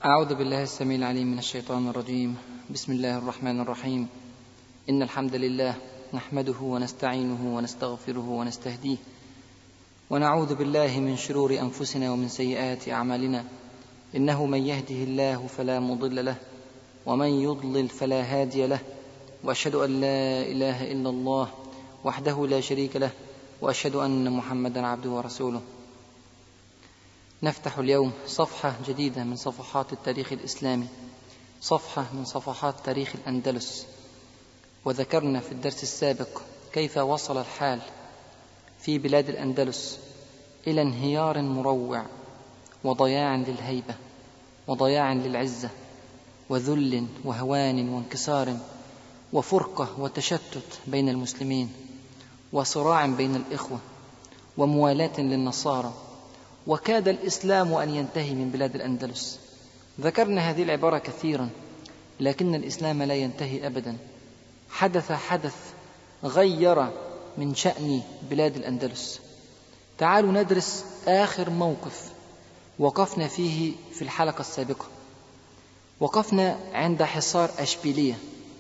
أعوذ بالله السميع العليم من الشيطان الرجيم. بسم الله الرحمن الرحيم. إن الحمد لله نحمده ونستعينه ونستغفره ونستهديه، ونعوذ بالله من شرور أنفسنا ومن سيئات أعمالنا. إنه من يهده الله فلا مضل له، ومن يضلل فلا هادي له، وأشهد أن لا إله إلا الله وحده لا شريك له، وأشهد أن محمدا عبده ورسوله. نفتح اليوم صفحة جديدة من صفحات التاريخ الإسلامي، صفحة من صفحات تاريخ الأندلس. وذكرنا في الدرس السابق كيف وصل الحال في بلاد الأندلس إلى انهيار مروع وضياع للهيبة وضياع للعزة وذل وهوان وانكسار وفرقة وتشتت بين المسلمين وصراع بين الإخوة وموالاة للنصارى، وكاد الإسلام أن ينتهي من بلاد الأندلس. ذكرنا هذه العبارة كثيرا، لكن الإسلام لا ينتهي أبدا. حدث غير من شأن بلاد الأندلس. تعالوا ندرس آخر موقف وقفنا فيه في الحلقة السابقة. وقفنا عند حصار أشبيلية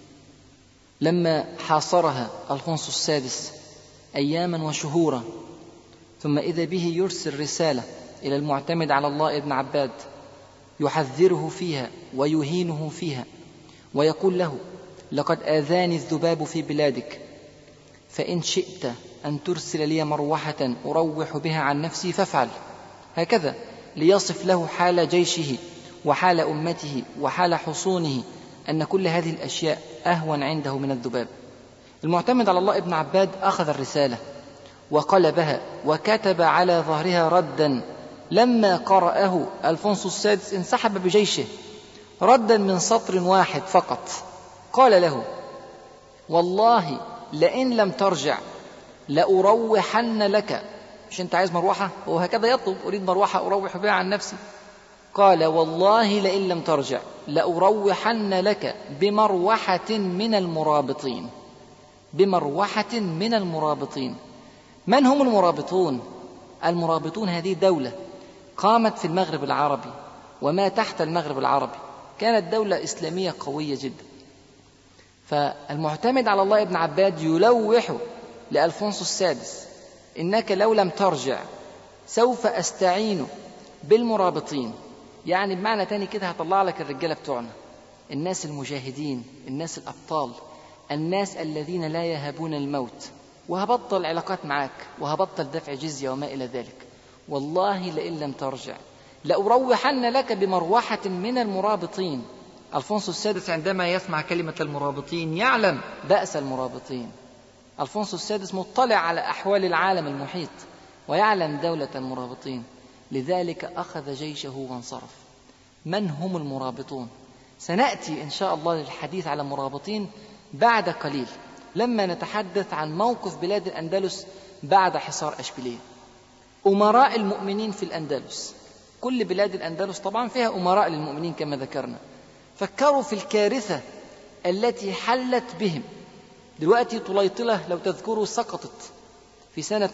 لما حاصرها ألفونسو السادس أياما وشهورا، ثم إذا به يرسل رسالة إلى المعتمد على الله ابن عباد يحذره فيها ويهينه فيها، ويقول له: لقد آذاني الذباب في بلادك، فإن شئت أن ترسل لي مروحة أروح بها عن نفسي فافعل. هكذا ليصف له حال جيشه وحال أمته وحال حصونه، أن كل هذه الأشياء أهون عنده من الذباب. المعتمد على الله ابن عباد أخذ الرسالة وقلبها وكتب على ظهرها ردا. لما قرأه ألفونسو السادس انسحب بجيشه، ردا من سطر واحد فقط. قال له: والله لئن لم ترجع لأروحن لك. مش أنت عايز مروحة؟ وهكذا يطلب: أريد مروحة أروح بها عن نفسي. قال: والله لئن لم ترجع لأروحن لك بمروحة من المرابطين. بمروحة من المرابطين. من هم المرابطون؟ المرابطون هذه دولة قامت في المغرب العربي وما تحت المغرب العربي، كانت دولة إسلامية قوية جدا. فالمعتمد على الله ابن عباد يلوح لألفونسو السادس: إنك لو لم ترجع سوف أستعين بالمرابطين. يعني بمعنى تاني كده هطلع لك الرجالة بتوعنا، الناس المجاهدين، الناس الأبطال، الناس الذين لا يهابون الموت، وهبطل علاقات معك وهبطل دفع جزية وما إلى ذلك. والله لئن لم ترجع لأروحن لك بمروحة من المرابطين. ألفونسو السادس عندما يسمع كلمة المرابطين يعلم بأس المرابطين. ألفونسو السادس مطلع على أحوال العالم المحيط ويعلم دولة المرابطين، لذلك أخذ جيشه وانصرف. من هم المرابطون؟ سنأتي إن شاء الله للحديث على المرابطين بعد قليل، لما نتحدث عن موقف بلاد الأندلس بعد حصار أشبيلية. أمراء المؤمنين في الأندلس، كل بلاد الأندلس طبعا فيها أمراء للمؤمنين كما ذكرنا. فكروا في الكارثة التي حلت بهم. دلوقتي طليطلة لو تذكروا سقطت في سنة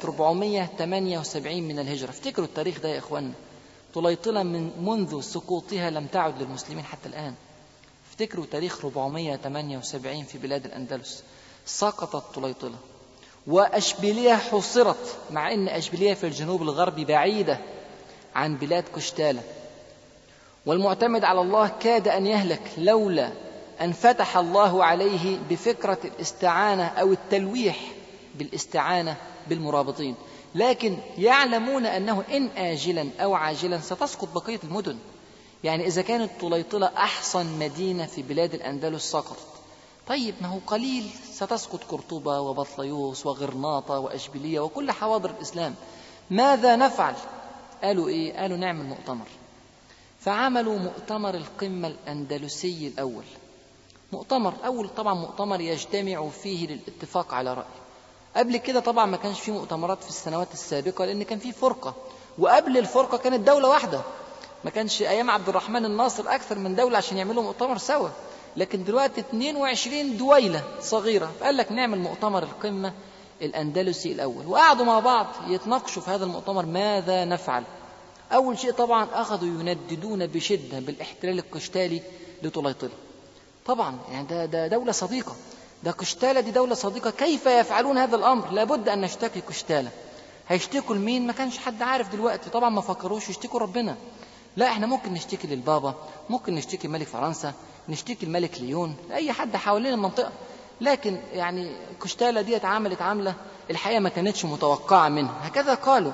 478 من الهجرة. افتكروا التاريخ ده يا إخوان. طليطلة منذ سقوطها لم تعد للمسلمين حتى الآن. افتكروا تاريخ 478 في بلاد الأندلس، سقطت طليطلة. وأشبيلية حصرت، مع أن أشبيلية في الجنوب الغربي بعيدة عن بلاد قشتالة. والمعتمد على الله كاد أن يهلك لولا أن فتح الله عليه بفكرة الاستعانة أو التلويح بالاستعانة بالمرابطين. لكن يعلمون أنه إن آجلا أو عاجلا ستسقط بقية المدن. يعني إذا كانت طليطلة أحصن مدينة في بلاد الأندلس سقطت، طيب ما هو قليل ستسقط قرطبة وبطليوس وغرناطة وأشبيلية وكل حواضر الإسلام. ماذا نفعل؟ قالوا إيه؟ قالوا نعمل مؤتمر. فعملوا مؤتمر القمة الأندلسي الأول. مؤتمر أول طبعا مؤتمر يجتمع فيه للاتفاق على رأي. قبل كده طبعا ما كانش فيه مؤتمرات في السنوات السابقة، لأن كان فيه فرقة، وقبل الفرقة كانت دولة واحدة. ما كانش أيام عبد الرحمن الناصر أكثر من دولة عشان يعملوا مؤتمر سوا، لكن دلوقتي 22 دويلة صغيرة. فقال لك نعمل مؤتمر القمة الأندلسي الأول. وقعدوا مع بعض يتناقشوا في هذا المؤتمر ماذا نفعل. أول شيء طبعا أخذوا ينددون بشدة بالاحتلال القشتالي لطليطلة. طبعا يعني ده دولة صديقة، ده قشتالة دي دولة صديقة، كيف يفعلون هذا الأمر؟ لابد أن نشتكي قشتالة. هيشتكوا لمين؟ ما كانش حد عارف دلوقتي، طبعا ما فكروش يشتكوا ربنا، لا احنا ممكن نشتكي للبابا، ممكن نشتكي ملك فرنسا، نشتكي الملك ليون، أي حد حوالين المنطقة. لكن يعني قشتالة دي عملت عملة الحقيقة ما كانتش متوقعة منها، هكذا قالوا.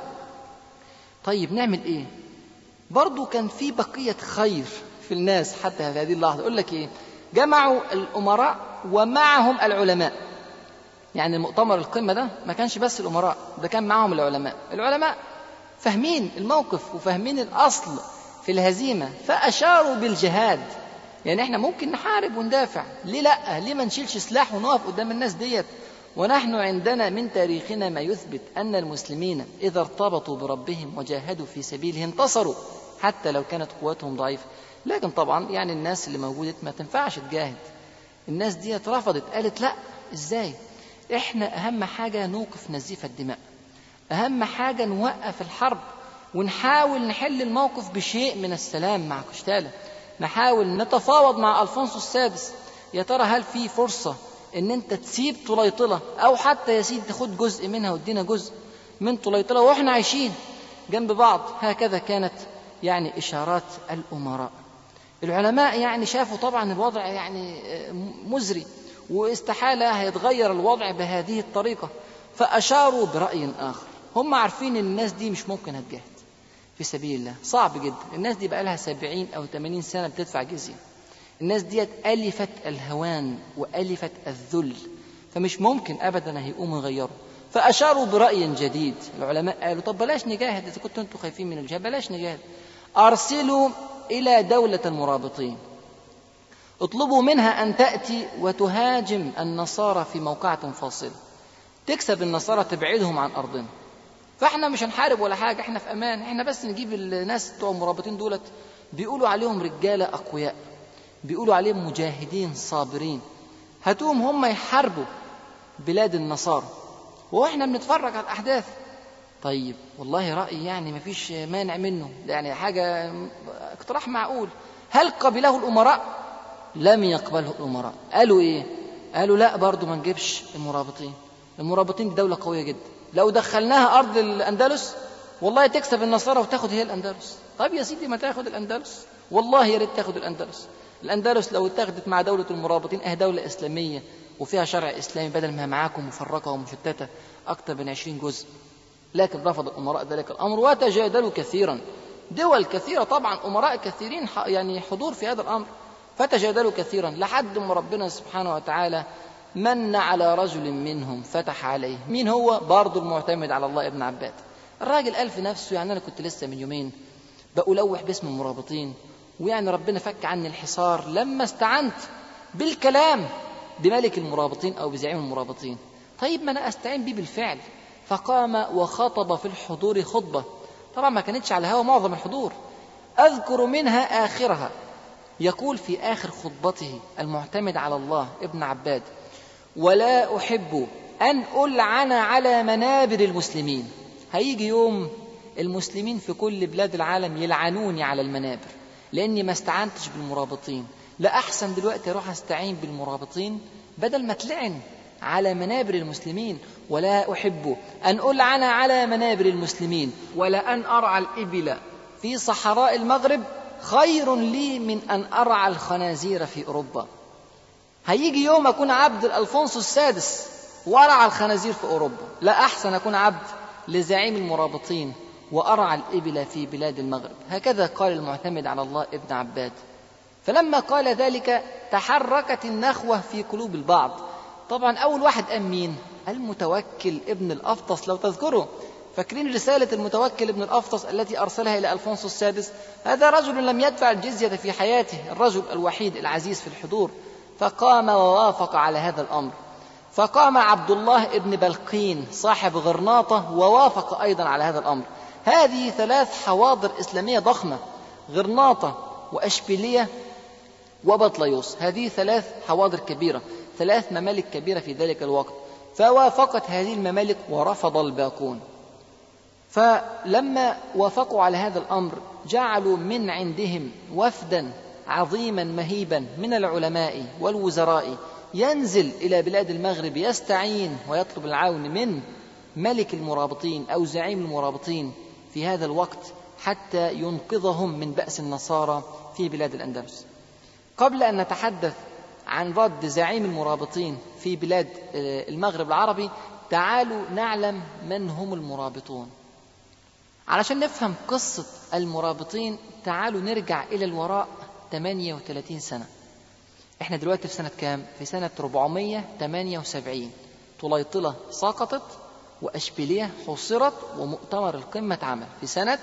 طيب نعمل ايه؟ برضو كان في بقية خير في الناس حتى هذه اللحظة. يقول لك ايه؟ جمعوا الأمراء ومعهم العلماء. يعني المؤتمر القمة ده ما كانش بس الأمراء، ده كان معهم العلماء. العلماء فاهمين الموقف وفاهمين الأصل في الهزيمة، فأشاروا بالجهاد. يعني احنا ممكن نحارب وندافع، ليه لأ؟ ليه ما نشيلش سلاح ونقف قدام الناس ديت؟ ونحن عندنا من تاريخنا ما يثبت أن المسلمين إذا ارتبطوا بربهم وجاهدوا في سبيله انتصروا حتى لو كانت قوتهم ضعيفة. لكن طبعا يعني الناس اللي موجودة ما تنفعش تجاهد، الناس دي رفضت، قالت لا، ازاي؟ احنا أهم حاجة نوقف نزيف الدماء، أهم حاجة نوقف الحرب ونحاول نحل الموقف بشيء من السلام مع قشتالة، نحاول نتفاوض مع ألفونسو السادس. يا ترى هل في فرصة ان انت تسيب طليطلة او حتى يا سيدي تاخد جزء منها وادينا جزء من طليطلة واحنا عايشين جنب بعض؟ هكذا كانت يعني اشارات الامراء. العلماء يعني شافوا طبعا الوضع يعني مزري واستحالة هيتغير الوضع بهذه الطريقة، فاشاروا برأي اخر. هم عارفين ان الناس دي مش ممكن هتجاهد في سبيل الله، صعب جدا. الناس دي بقى لها 70 أو 80 سنة بتدفع جزية، الناس دي ألفت الهوان وألفت الذل، فمش ممكن أبدا هيقوموا يغيروا. فأشاروا برأي جديد. العلماء قالوا طب بلاش نجاهد، إذا كنتوا أنتوا خايفين من الجهاد بلاش نجاهد، أرسلوا إلى دولة المرابطين، اطلبوا منها أن تأتي وتهاجم النصارى في موقعة فاصلة، تكسب النصارى تبعدهم عن أرضنا، فإحنا مش هنحارب ولا حاجة، إحنا في أمان، إحنا بس نجيب الناس بتوع المرابطين دولت بيقولوا عليهم رجالة أقوياء، بيقولوا عليهم مجاهدين صابرين، هاتوهم هم يحاربوا بلاد النصارى وإحنا بنتفرج على الأحداث. طيب والله رأي يعني مفيش مانع منه، يعني حاجة اقتراح معقول. هل قبله الأمراء؟ لم يقبله الأمراء. قالوا إيه؟ قالوا لا برضو ما نجيبش المرابطين، المرابطين دي دولة قوية جدا، لو دخلناها أرض الأندلس والله تكسب النصارى وتاخد هي الأندلس. طيب يا سيدي ما تاخد الأندلس، والله يا ريت تاخد الأندلس. الأندلس لو اتخذت مع دولة المرابطين دولة إسلامية وفيها شرع إسلامي، بدل ما معاكم مفرقة ومشتتة أكثر من 20 جزء. لكن رفض الأمراء ذلك الأمر وتجادلوا كثيرا، دول كثيرة طبعا، أمراء كثيرين يعني حضور في هذا الأمر، فتجادلوا كثيرا لحد ما ربنا سبحانه وتعالى من على رجل منهم فتح عليه. مين هو؟ برضو المعتمد على الله ابن عباد. الراجل قال في نفسه يعني أنا كنت لسه من يومين بألوح باسم المرابطين، ويعني ربنا فك عني الحصار لما استعنت بالكلام بملك المرابطين أو بزعيم المرابطين، طيب ما أنا أستعين بيه بالفعل. فقام وخطب في الحضور خطبة، طبعا ما كانتش على هوا معظم الحضور، أذكر منها آخرها، يقول في آخر خطبته المعتمد على الله ابن عباد: ولا أحب أن ألعن على منابر المسلمين. هيجي يوم المسلمين في كل بلاد العالم يلعنوني على المنابر لأني ما استعنتش بالمرابطين، لا أحسن دلوقتي أروح أستعين بالمرابطين بدل ما تلعن على منابر المسلمين. ولا أحب أن ألعن على منابر المسلمين ولا أن أرعى الإبل في صحراء المغرب خير لي من أن أرعى الخنازير في أوروبا. هيجي يوم أكون عبد الألفونسو السادس وأرعى الخنازير في أوروبا، لا أحسن أكون عبد لزعيم المرابطين وأرعى الإبل في بلاد المغرب. هكذا قال المعتمد على الله ابن عباد. فلما قال ذلك تحركت النخوة في قلوب البعض. طبعا أول واحد قام مين؟ المتوكل ابن الأفطس، لو تذكروا، فاكرين رسالة المتوكل ابن الأفطس التي أرسلها إلى ألفونسو السادس؟ هذا رجل لم يدفع الجزية في حياته، الرجل الوحيد العزيز في الحضور، فقام ووافق على هذا الأمر. فقام عبد الله ابن بلقين صاحب غرناطة ووافق أيضا على هذا الأمر. هذه 3 حواضر إسلامية ضخمة، غرناطة وأشبيلية وبطليوس، هذه 3 حواضر كبيرة، 3 ممالك كبيرة في ذلك الوقت، فوافقت هذه الممالك ورفض الباقون. فلما وافقوا على هذا الأمر جعلوا من عندهم وفدا عظيما مهيبا من العلماء والوزراء ينزل إلى بلاد المغرب يستعين ويطلب العون من ملك المرابطين أو زعيم المرابطين في هذا الوقت حتى ينقذهم من بأس النصارى في بلاد الأندلس. قبل أن نتحدث عن رد زعيم المرابطين في بلاد المغرب العربي، تعالوا نعلم من هم المرابطون. علشان نفهم قصة المرابطين تعالوا نرجع إلى الوراء 38 سنة. احنا دلوقتي في سنة كام؟ في سنة 478. طليطلة سقطت وأشبيلية حصرت ومؤتمر القمة اتعمل في سنة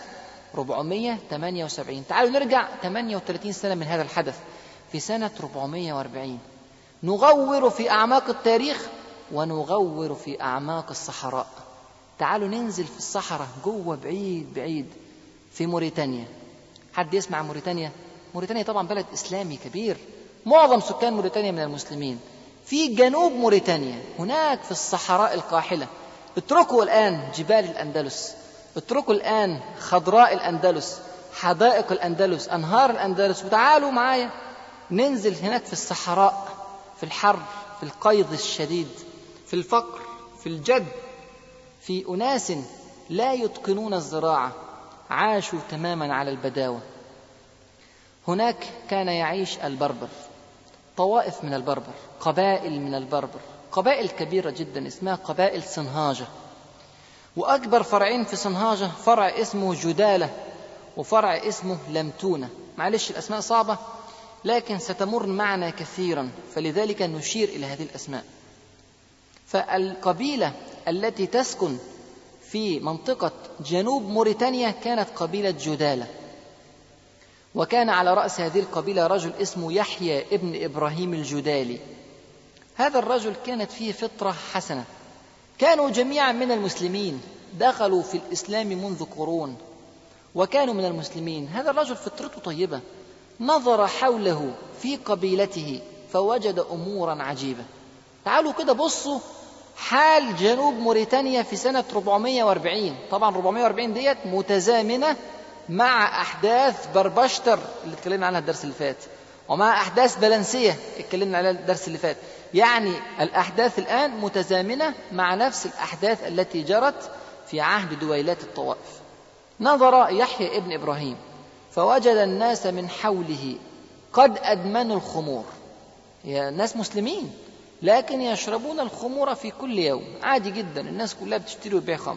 478. تعالوا نرجع 38 سنة من هذا الحدث في سنة 440. نغور في أعماق التاريخ ونغور في أعماق الصحراء. تعالوا ننزل في الصحراء جوه بعيد بعيد في موريتانيا. حد يسمع موريتانيا؟ موريتانيا طبعا بلد إسلامي كبير، معظم سكان موريتانيا من المسلمين. في جنوب موريتانيا هناك في الصحراء القاحلة، اتركوا الآن جبال الأندلس، اتركوا الآن خضراء الأندلس، حدائق الأندلس، أنهار الأندلس، وتعالوا معايا ننزل هناك في الصحراء، في الحر، في القيض الشديد، في الفقر، في الجد، في أناس لا يتقنون الزراعة، عاشوا تماما على البداوة. هناك كان يعيش البربر، طوائف من البربر، قبائل من البربر، قبائل كبيرة جدا اسمها قبائل صنهاجة. وأكبر فرعين في صنهاجة فرع اسمه جدالة وفرع اسمه لمتونة. معلش الأسماء صعبة لكن ستمر معنا كثيرا، فلذلك نشير إلى هذه الأسماء. فالقبيلة التي تسكن في منطقة جنوب موريتانيا كانت قبيلة جدالة، وكان على رأس هذه القبيلة رجل اسمه يحيى ابن إبراهيم الجدالي. هذا الرجل كانت فيه فطرة حسنة، كانوا جميعا من المسلمين، دخلوا في الإسلام منذ قرون وكانوا من المسلمين. هذا الرجل فطرته طيبة، نظر حوله في قبيلته فوجد أمورا عجيبة. تعالوا كده بصوا حال جنوب موريتانيا في سنة 440. طبعا 440 ديت متزامنة مع أحداث بربشتر اللي اتكلمنا عنها الدرس اللي فات، ومع أحداث بلنسية اتكلمنا عليها الدرس اللي فات. يعني الأحداث الآن متزامنة مع نفس الأحداث التي جرت في عهد دويلات الطوائف. نظر يحيى ابن إبراهيم فوجد الناس من حوله قد أدمنوا الخمور. يا ناس مسلمين لكن يشربون الخمور في كل يوم عادي جدا، الناس كلها بتشتري وتبيع خمر.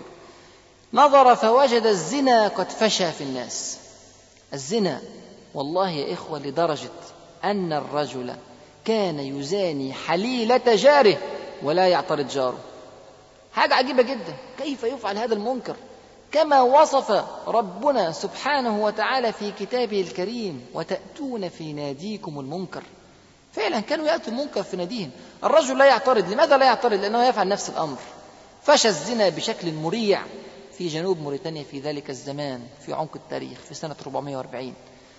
نظر فوجد الزنا قد فشى في الناس. الزنا والله يا إخوة لدرجة أن الرجل كان يزاني حليلة جاره ولا يعترض جاره. حاجة عجيبة جدا، كيف يفعل هذا المنكر كما وصف ربنا سبحانه وتعالى في كتابه الكريم: وتأتون في ناديكم المنكر. فعلا كانوا يأتوا المنكر في ناديهم. الرجل لا يعترض. لماذا لا يعترض؟ لأنه يفعل نفس الأمر. فشى الزنا بشكل مريع في جنوب موريتانيا في ذلك الزمان في عمق التاريخ في سنة 440.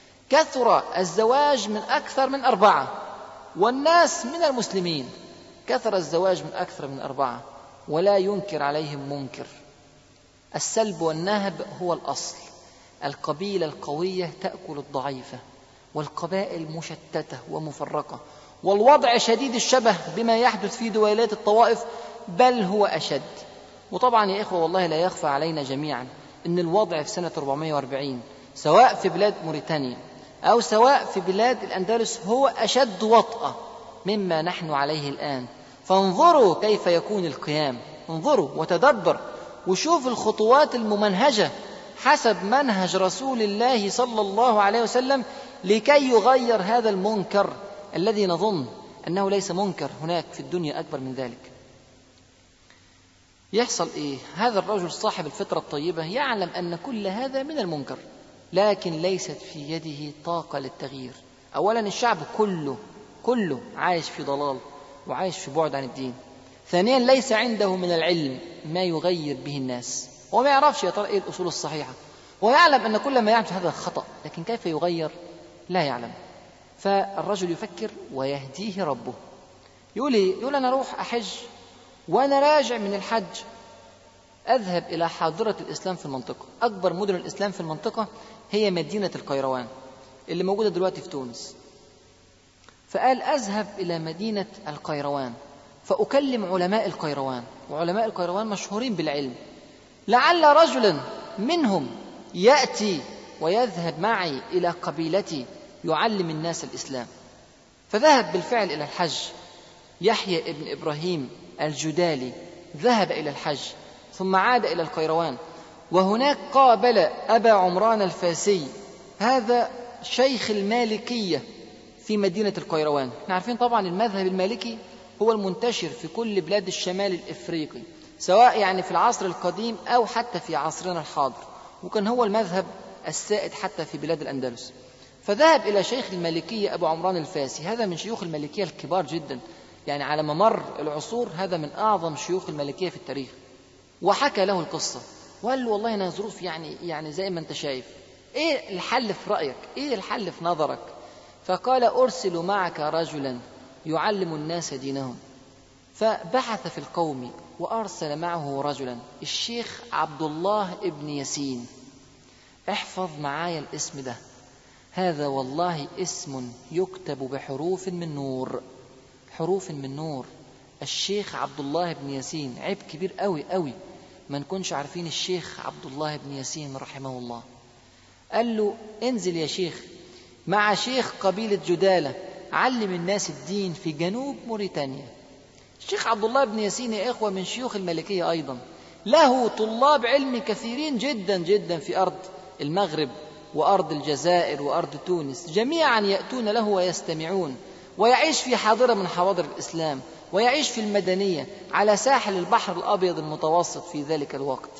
كثر الزواج من أكثر من 4، والناس من المسلمين. كثر الزواج من أكثر من 4 ولا ينكر عليهم منكر. السلب والنهب هو الأصل. القبيلة القوية تأكل الضعيفة، والقبائل مشتتة ومفرقة، والوضع شديد الشبه بما يحدث في دويلات الطوائف، بل هو أشد. وطبعا يا إخوة والله لا يخفى علينا جميعا أن الوضع في سنة 440 سواء في بلاد موريتانيا أو سواء في بلاد الأندلس هو أشد وطأة مما نحن عليه الآن. فانظروا كيف يكون القيام، انظروا وتدبر وشوف الخطوات الممنهجة حسب منهج رسول الله صلى الله عليه وسلم لكي يغير هذا المنكر الذي نظن أنه ليس منكر هناك في الدنيا أكبر من ذلك. يحصل إيه؟ هذا الرجل صاحب الفطرة الطيبة يعلم أن كل هذا من المنكر، لكن ليست في يده طاقة للتغيير. أولا الشعب كله عايش في ضلال وعايش في بعد عن الدين. ثانيا ليس عنده من العلم ما يغير به الناس، هو ما يعرفش يا ترى إيه الأصول الصحيحة، ويعلم أن كل ما يعمل هذا خطأ، لكن كيف يغير لا يعلم. فالرجل يفكر ويهديه ربه. يقول أنا أروح أحج وأنا راجع من الحج أذهب إلى حاضرة الإسلام في المنطقة. أكبر مدن الإسلام في المنطقة هي مدينة القيروان اللي موجودة دلوقتي في تونس. فقال أذهب إلى مدينة القيروان فأكلم علماء القيروان، وعلماء القيروان مشهورين بالعلم، لعل رجلا منهم يأتي ويذهب معي إلى قبيلتي يعلم الناس الإسلام. فذهب بالفعل إلى الحج. يحيى ابن إبراهيم الجدالي ذهب إلى الحج ثم عاد إلى القيروان، وهناك قابل أبا عمران الفاسي، هذا شيخ المالكية في مدينة القيروان. احنا عارفين طبعا المذهب المالكي هو المنتشر في كل بلاد الشمال الإفريقي، سواء يعني في العصر القديم أو حتى في عصرنا الحاضر، وكان هو المذهب السائد حتى في بلاد الأندلس. فذهب إلى شيخ المالكية أبو عمران الفاسي، هذا من شيوخ المالكية الكبار جدا، يعني على ممر العصور هذا من أعظم شيوخ المالكية في التاريخ. وحكى له القصة وقال له والله أنا ظروف يعني زي ما أنت شايف، إيه الحل في رأيك؟ إيه الحل في نظرك؟ فقال أرسل معك رجلا يعلم الناس دينهم. فبحث في القوم وأرسل معه رجلا، الشيخ عبد الله ابن ياسين. احفظ معايا الاسم ده، هذا والله اسم يكتب بحروف من نور، حروف من نور. الشيخ عبد الله بن ياسين، عيب كبير قوي قوي ما نكونش عارفين الشيخ عبد الله بن ياسين رحمه الله. قال له انزل يا شيخ مع شيخ قبيلة جدالة، علم الناس الدين في جنوب موريتانيا. الشيخ عبد الله بن ياسين يا إخوة من شيوخ المالكية أيضا، له طلاب علم كثيرين جدا جدا في أرض المغرب وأرض الجزائر وأرض تونس، جميعا يأتون له ويستمعون، ويعيش في حاضرة من حواضر الإسلام، ويعيش في المدنية على ساحل البحر الأبيض المتوسط في ذلك الوقت.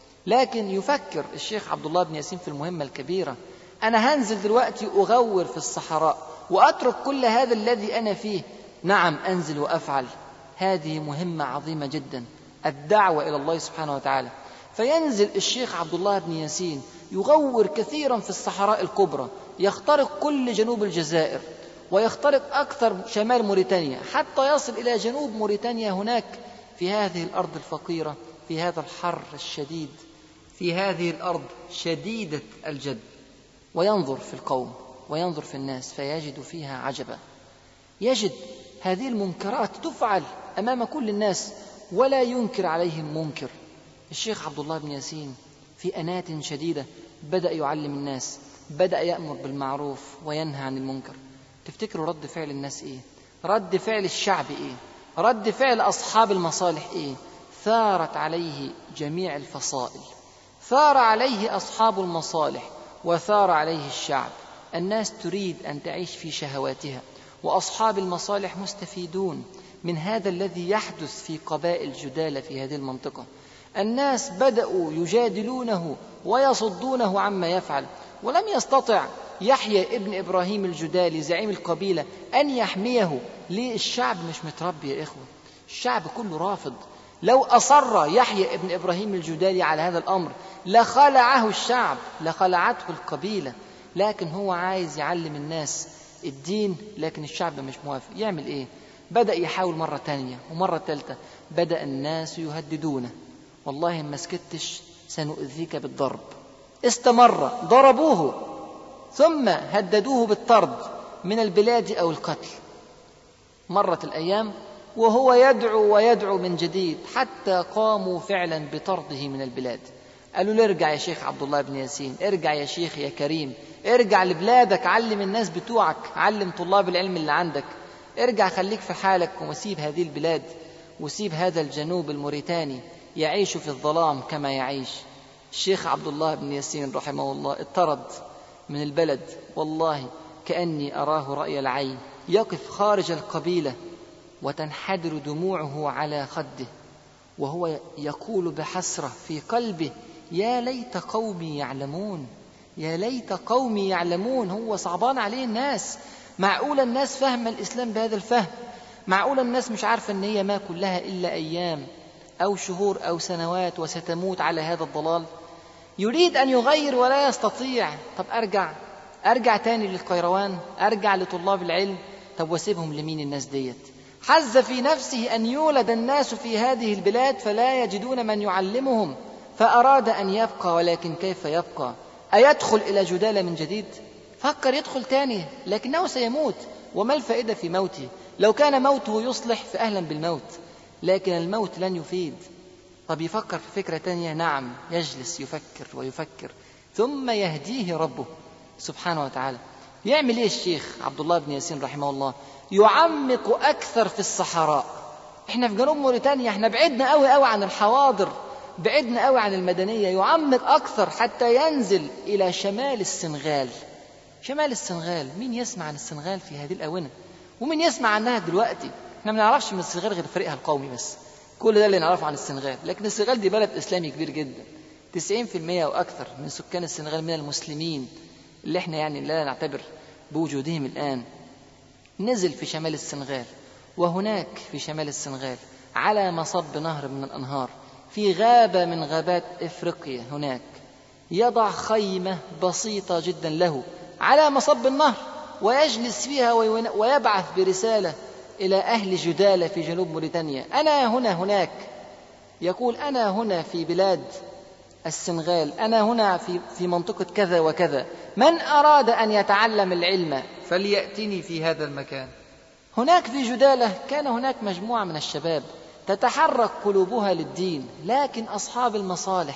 لكن يفكر الشيخ عبد الله بن ياسين في المهمة الكبيرة، أنا هنزل دلوقتي أغور في الصحراء وأترك كل هذا الذي أنا فيه، نعم أنزل وأفعل، هذه مهمة عظيمة جدا، الدعوة إلى الله سبحانه وتعالى. فينزل الشيخ عبد الله بن ياسين يغور كثيرا في الصحراء الكبرى، يخترق كل جنوب الجزائر ويخترق أكثر شمال موريتانيا حتى يصل إلى جنوب موريتانيا، هناك في هذه الأرض الفقيرة، في هذا الحر الشديد، في هذه الأرض شديدة الجد، وينظر في القوم وينظر في الناس فيجد فيها عجبا، يجد هذه المنكرات تفعل أمام كل الناس ولا ينكر عليهم منكر. الشيخ عبد الله بن ياسين في أناة شديدة بدأ يعلم الناس، بدأ يأمر بالمعروف وينهى عن المنكر. تفتكروا رد فعل الناس إيه؟ رد فعل الشعب إيه؟ رد فعل أصحاب المصالح إيه؟ ثارت عليه جميع الفصائل، ثار عليه أصحاب المصالح وثار عليه الشعب. الناس تريد أن تعيش في شهواتها، وأصحاب المصالح مستفيدون من هذا الذي يحدث في قبائل جدالة في هذه المنطقة. الناس بدأوا يجادلونه ويصدونه عما يفعل، ولم يستطع يحيى ابن إبراهيم الجدالي زعيم القبيلة أن يحميه. ليه؟ الشعب مش متربي يا إخوة، الشعب كله رافض. لو أصر يحيى ابن إبراهيم الجدالي على هذا الأمر لخلعه الشعب، لخلعته القبيلة، لكن هو عايز يعلم الناس الدين، لكن الشعب مش موافق. يعمل إيه؟ بدأ يحاول مرة تانية ومرة ثالثة، بدأ الناس يهددونه، والله ما سكتش سنؤذيك بالضرب. استمر، ضربوه ثم هددوه بالطرد من البلاد أو القتل. مرت الأيام وهو يدعو ويدعو من جديد حتى قاموا فعلا بطرده من البلاد. قالوا له ارجع يا شيخ عبد الله بن ياسين، ارجع يا شيخ يا كريم، ارجع لبلادك، علم الناس بتوعك، علم طلاب العلم اللي عندك، ارجع خليك في حالك وسيب هذه البلاد وسيب هذا الجنوب الموريتاني يعيش في الظلام كما يعيش. الشيخ عبد الله بن ياسين رحمه الله اطرد من البلد، والله كأني أراه رأي العين، يقف خارج القبيلة وتنحدر دموعه على خده وهو يقول بحسرة في قلبه: يا ليت قومي يعلمون، يا ليت قومي يعلمون. هو صعبان عليه الناس، معقول الناس فهم الإسلام بهذا الفهم؟ معقول الناس مش عارفة أن هي ما كلها إلا أيام أو شهور أو سنوات وستموت على هذا الضلال؟ يريد أن يغير ولا يستطيع. طب أرجع تاني للقيروان، أرجع لطلاب العلم، طب وسيبهم لمين الناس ديت؟ حز في نفسه أن يولد الناس في هذه البلاد فلا يجدون من يعلمهم، فأراد أن يبقى، ولكن كيف يبقى؟ أيدخل إلى جدالة من جديد؟ فكر يدخل تاني، لكنه سيموت، وما الفائدة في موته؟ لو كان موته يصلح فأهلا بالموت، لكن الموت لن يفيد. طب يفكر في فكرة تانية؟ نعم، يجلس يفكر ويفكر، ثم يهديه ربه سبحانه وتعالى. يعمل إيه الشيخ عبد الله بن ياسين رحمه الله؟ يعمق أكثر في الصحراء. إحنا في جنوب موريتانيا، إحنا بعدنا قوي قوي عن الحواضر، بعدنا قوي عن المدنية. يعمق أكثر حتى ينزل إلى شمال السنغال. شمال السنغال، مين يسمع عن السنغال في هذه الآونة؟ ومين يسمع عنها دلوقتي؟ إحنا ما نعرفش من السنغال غير فريقها القومي بس، كل ده اللي نعرفه عن السنغال. لكن السنغال دي بلد إسلامي كبير جدا، 90% وأكثر من سكان السنغال من المسلمين، اللي إحنا يعني لا نعتبر بوجودهم الآن. نزل في شمال السنغال، وهناك في شمال السنغال على مصب نهر من الأنهار في غابة من غابات إفريقيا، هناك يضع خيمة بسيطة جدا له على مصب النهر، ويجلس فيها ويبعث برسالة إلى أهل جدالة في جنوب موريتانيا: أنا هنا هناك. يقول: أنا هنا في بلاد السنغال، أنا هنا في منطقة كذا وكذا، من أراد أن يتعلم العلم فليأتني في هذا المكان. هناك في جدالة كان هناك مجموعة من الشباب تتحرك قلوبها للدين، لكن أصحاب المصالح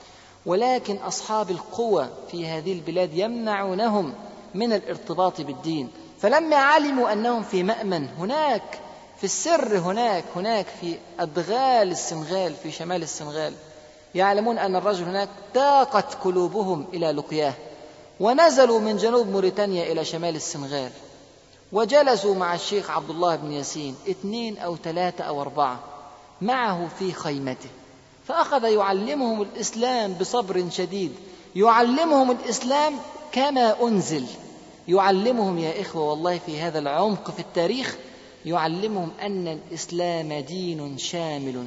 ولكن أصحاب القوة في هذه البلاد يمنعونهم من الارتباط بالدين. فلما علموا أنهم في مأمن هناك في السر، هناك في أدغال السنغال في شمال السنغال، يعلمون أن الرجل هناك تاقت قلوبهم إلى لقياه، ونزلوا من جنوب موريتانيا إلى شمال السنغال، وجلسوا مع الشيخ عبد الله بن ياسين 2 أو 3 أو 4 معه في خيمته، فأخذ يعلمهم الإسلام بصبر شديد، يعلمهم الإسلام كما أنزل، يعلمهم يا إخوة والله في هذا العمق في التاريخ، يعلمهم أن الإسلام دين شامل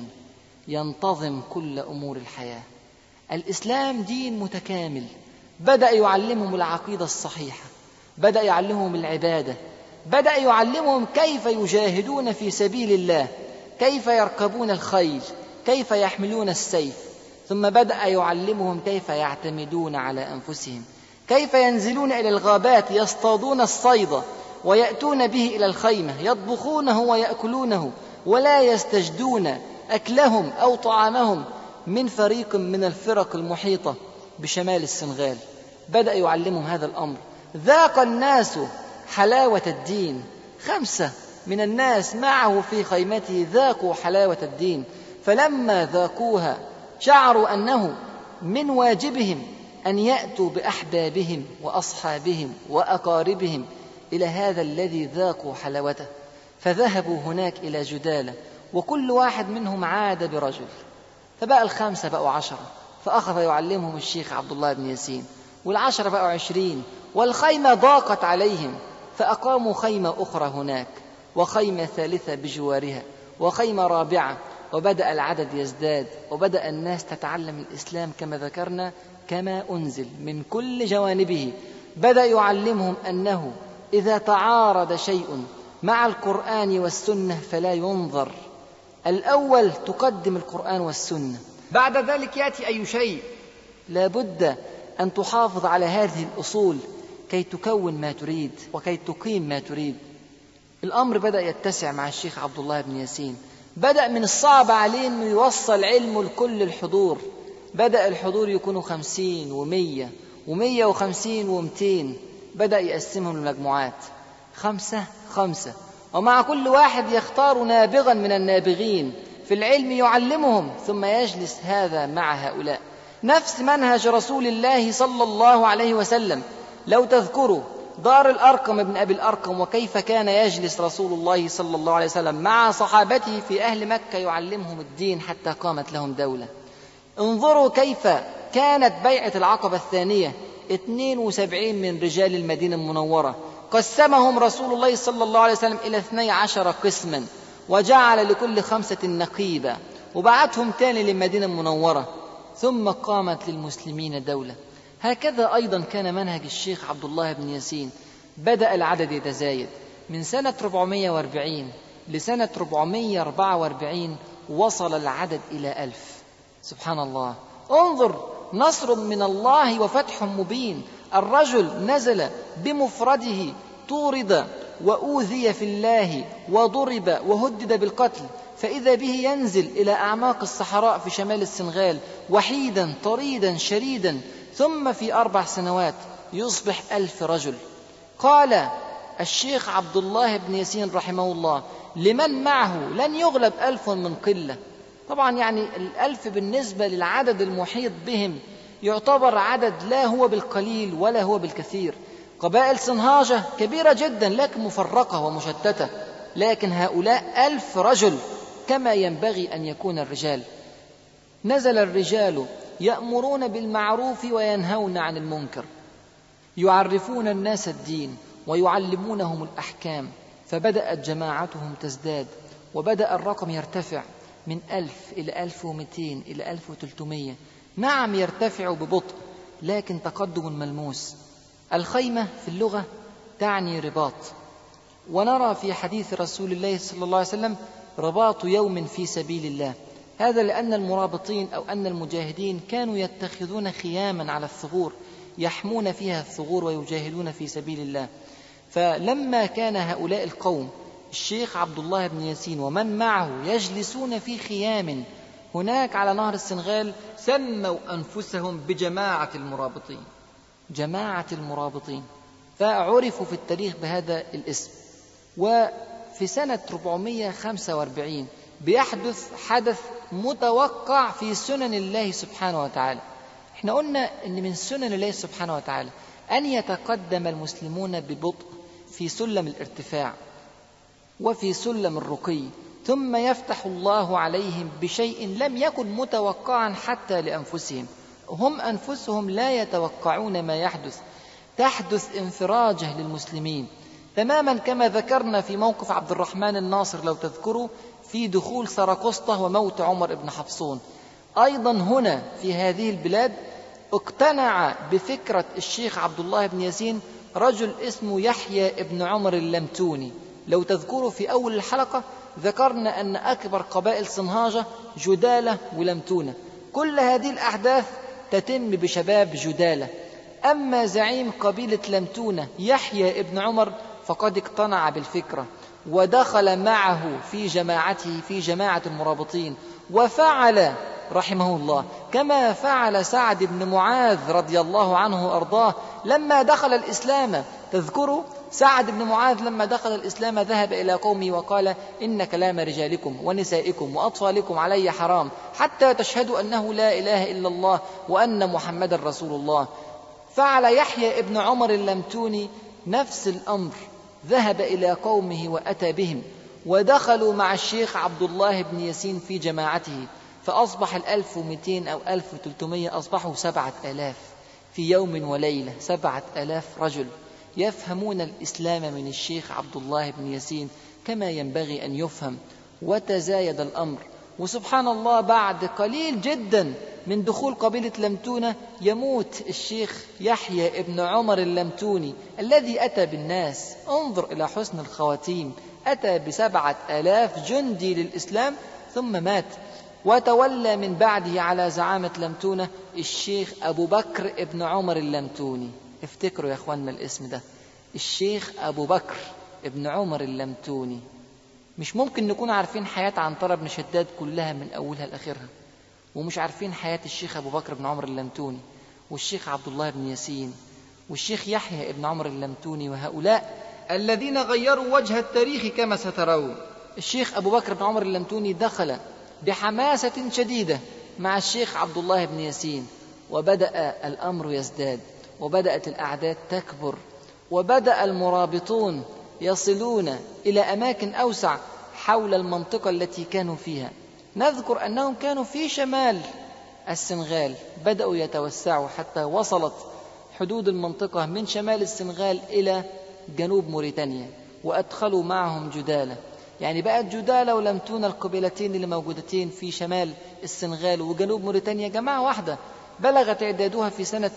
ينتظم كل أمور الحياة. الإسلام دين متكامل. بدأ يعلمهم العقيدة الصحيحة، بدأ يعلمهم العبادة، بدأ يعلمهم كيف يجاهدون في سبيل الله، كيف يركبون الخيل، كيف يحملون السيف، ثم بدأ يعلمهم كيف يعتمدون على أنفسهم، كيف ينزلون إلى الغابات يصطادون الصيد ويأتون به إلى الخيمة يطبخونه ويأكلونه، ولا يستجدون أكلهم أو طعامهم من فريق من الفرق المحيطة بشمال السنغال. بدأ يعلمهم هذا الأمر. ذاق الناس حلاوة الدين، 5 من الناس معه في خيمته ذاقوا حلاوة الدين، فلما ذاقوها شعروا أنه من واجبهم أن يأتوا بأحبابهم وأصحابهم وأقاربهم إلى هذا الذي ذاقوا حلاوته، فذهبوا هناك إلى جدالة، وكل واحد منهم عاد برجل، فبقى 5 بقوا 10، فأخذ يعلمهم الشيخ عبد الله بن ياسين، 10 بقوا 20، والخيمة ضاقت عليهم، فأقاموا خيمة أخرى هناك، وخيمة ثالثة بجوارها، وخيمة رابعة، وبدأ العدد يزداد، وبدأ الناس تتعلم الإسلام كما ذكرنا كما أنزل من كل جوانبه. بدأ يعلمهم أنه إذا تعارض شيء مع القرآن والسنة فلا ينظر، الأول تقدم القرآن والسنة، بعد ذلك يأتي أي شيء. لا بد أن تحافظ على هذه الأصول كي تكون ما تريد وكي تقيم ما تريد. الأمر بدأ يتسع مع الشيخ عبد الله بن ياسين. بدأ من الصعب عليه أنه يوصل علمه لكل الحضور، بدأ الحضور يكونوا 50 و100 و150 و200، بدأ يقسمهم لمجموعات 5 5، ومع كل واحد يختار نابغا من النابغين في العلم يعلمهم، ثم يجلس هذا مع هؤلاء. نفس منهج رسول الله صلى الله عليه وسلم. لو تذكروا دار الأرقم ابن أبي الأرقم، وكيف كان يجلس رسول الله صلى الله عليه وسلم مع صحابته في أهل مكة يعلمهم الدين حتى قامت لهم دولة. انظروا كيف كانت بيعة العقبة الثانية، 72 من رجال المدينة المنورة قسمهم رسول الله صلى الله عليه وسلم إلى 12 قسما، وجعل لكل 5 نقيبا، وبعتهم تاني للمدينة المنورة، ثم قامت للمسلمين دولة. هكذا أيضا كان منهج الشيخ عبد الله بن ياسين. بدأ العدد يتزايد، من سنة 440 لسنة 444 وصل العدد إلى 1000. سبحان الله. انظر، نصر من الله وفتح مبين. الرجل نزل بمفرده، طورد وأوذي في الله وضرب وهدد بالقتل، فإذا به ينزل إلى أعماق الصحراء في شمال السنغال وحيدا طريدا شريدا، ثم في 4 سنوات يصبح 1000 رجل. قال الشيخ عبد الله بن ياسين رحمه الله: لمن معه لن يغلب 1000 من قلة. طبعا يعني 1000 بالنسبة للعدد المحيط بهم يعتبر عدد لا هو بالقليل ولا هو بالكثير. قبائل سنهاجة كبيرة جدا لكن مفرقة ومشتتة، لكن هؤلاء 1000 رجل كما ينبغي أن يكون الرجال. نزل الرجال يأمرون بالمعروف وينهون عن المنكر، يعرفون الناس الدين ويعلمونهم الأحكام، فبدأت جماعتهم تزداد، وبدأ الرقم يرتفع من 1000 إلى 1200 إلى 1300. نعم يرتفع ببطء لكن تقدم ملموس. الخيمة في اللغة تعني رباط، ونرى في حديث رسول الله صلى الله عليه وسلم: رباط يوم في سبيل الله. هذا لأن المرابطين أو أن المجاهدين كانوا يتخذون خياما على الثغور يحمون فيها الثغور ويجاهدون في سبيل الله. فلما كان هؤلاء القوم الشيخ عبد الله بن ياسين ومن معه يجلسون في خيام هناك على نهر السنغال، سموا أنفسهم بجماعة المرابطين، جماعة المرابطين، فعرفوا في التاريخ بهذا الاسم. وفي سنة 445 بيحدث حدث متوقع في سنن الله سبحانه وتعالى. احنا قلنا ان من سنن الله سبحانه وتعالى أن يتقدم المسلمون ببطء في سلم الارتفاع وفي سلم الرقي، ثم يفتح الله عليهم بشيء لم يكن متوقعا حتى لأنفسهم. هم أنفسهم لا يتوقعون ما يحدث، تحدث انفراجة للمسلمين تماما كما ذكرنا في موقف عبد الرحمن الناصر لو تذكروا في دخول سراقسطة وموت عمر بن حفصون. أيضا هنا في هذه البلاد اقتنع بفكرة الشيخ عبد الله بن ياسين رجل اسمه يحيى ابن عمر اللمتوني. لو تذكروا في أول الحلقة ذكرنا أن أكبر قبائل سنهاجة جدالة ولمتونة. كل هذه الأحداث تتم بشباب جدالة. أما زعيم قبيلة لمتونة يحيى ابن عمر فقد اقتنع بالفكرة ودخل معه في جماعته في جماعة المرابطين، وفعل رحمه الله كما فعل سعد بن معاذ رضي الله عنه وأرضاه لما دخل الإسلام. تذكروا سعد بن معاذ لما دخل الإسلام ذهب إلى قومه وقال: إن كلام رجالكم ونسائكم وأطفالكم علي حرام حتى تشهدوا أنه لا إله إلا الله وأن محمد رسول الله. فعل يحيى ابن عمر اللمتوني نفس الأمر، ذهب إلى قومه وأتى بهم ودخلوا مع الشيخ عبد الله بن ياسين في جماعته، فأصبح 1200 أو 1300 أصبحوا 7000 في يوم وليلة. 7000 رجل يفهمون الإسلام من الشيخ عبد الله بن ياسين كما ينبغي أن يفهم. وتزايد الأمر، وسبحان الله بعد قليل جدا من دخول قبيلة لمتونة يموت الشيخ يحيى ابن عمر اللمتوني الذي أتى بالناس. انظر إلى حسن الخواتيم، أتى ب7000 جندي للإسلام ثم مات. وتولى من بعده على زعامة لمتونة الشيخ أبو بكر ابن عمر اللمتوني. افتكروا يا أخواننا الاسم ده، الشيخ أبو بكر ابن عمر اللمتوني. مش ممكن نكون عارفين حياة عنترة بن شداد كلها من أولها لآخرها ومش عارفين حياة الشيخ أبو بكر بن عمر اللمتوني والشيخ عبد الله بن ياسين والشيخ يحيى ابن عمر اللمتوني، وهؤلاء الذين غيروا وجه التاريخ كما سترون. الشيخ أبو بكر بن عمر اللمتوني دخل بحماسة شديدة مع الشيخ عبد الله بن ياسين، وبدأ الأمر يزداد وبدأت الأعداد تكبر، وبدأ المرابطون يصلون إلى أماكن أوسع حول المنطقة التي كانوا فيها. نذكر أنهم كانوا في شمال السنغال، بدأوا يتوسعوا حتى وصلت حدود المنطقة من شمال السنغال إلى جنوب موريتانيا، وأدخلوا معهم جدالة. يعني بقت جدالة ولمتونة القبيلتين اللي موجودتين في شمال السنغال وجنوب موريتانيا جماعة واحدة. بلغت إعدادها في سنة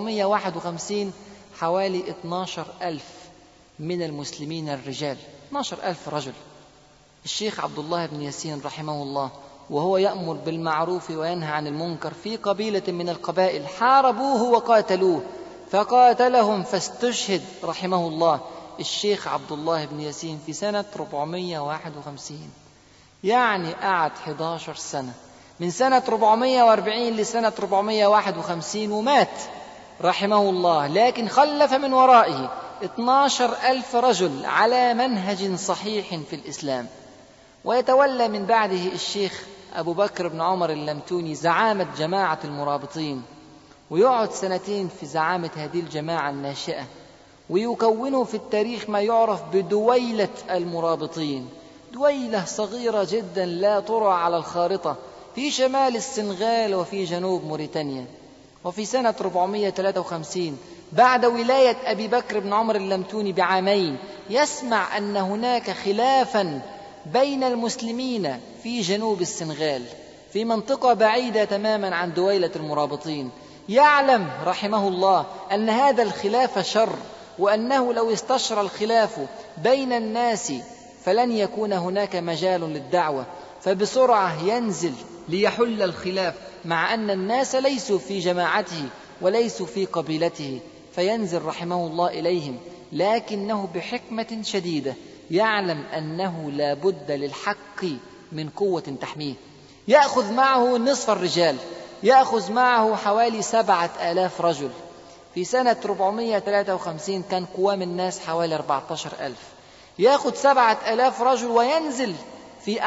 451 حوالي 12,000 من المسلمين الرجال، 12,000 رجل. الشيخ عبد الله بن ياسين رحمه الله وهو يأمر بالمعروف وينهى عن المنكر في قبيلة من القبائل، حاربوه وقاتلوه فقاتلهم فاستشهد رحمه الله الشيخ عبد الله بن ياسين في سنة 451. يعني قعد 11 سنة من سنة 440 لسنة 451 ومات رحمه الله، لكن خلف من ورائه 12,000 رجل على منهج صحيح في الإسلام. ويتولى من بعده الشيخ أبو بكر بن عمر اللمتوني زعامة جماعة المرابطين، ويقعد 2 سنين في زعامة هذه الجماعة الناشئة، ويكونوا في التاريخ ما يعرف بدويلة المرابطين، دويلة صغيرة جدا لا ترى على الخارطة في شمال السنغال وفي جنوب موريتانيا. وفي سنة 453 بعد ولاية أبي بكر بن عمر اللمتوني بعامين يسمع أن هناك خلافا بين المسلمين في جنوب السنغال في منطقة بعيدة تماما عن دويلة المرابطين. يعلم رحمه الله أن هذا الخلاف شر، وأنه لو استشرى الخلاف بين الناس فلن يكون هناك مجال للدعوة، فبسرعة ينزل ليحل الخلاف مع أن الناس ليسوا في جماعته وليسوا في قبيلته، فينزل رحمه الله إليهم، لكنه بحكمة شديدة يعلم أنه لا بد للحق من قوة تحميه. يأخذ معه نصف الرجال، يأخذ معه حوالي 7,000 رجل. في سنة 453 كان قوام الناس حوالي 14,000. يأخذ 7,000 رجل وينزل في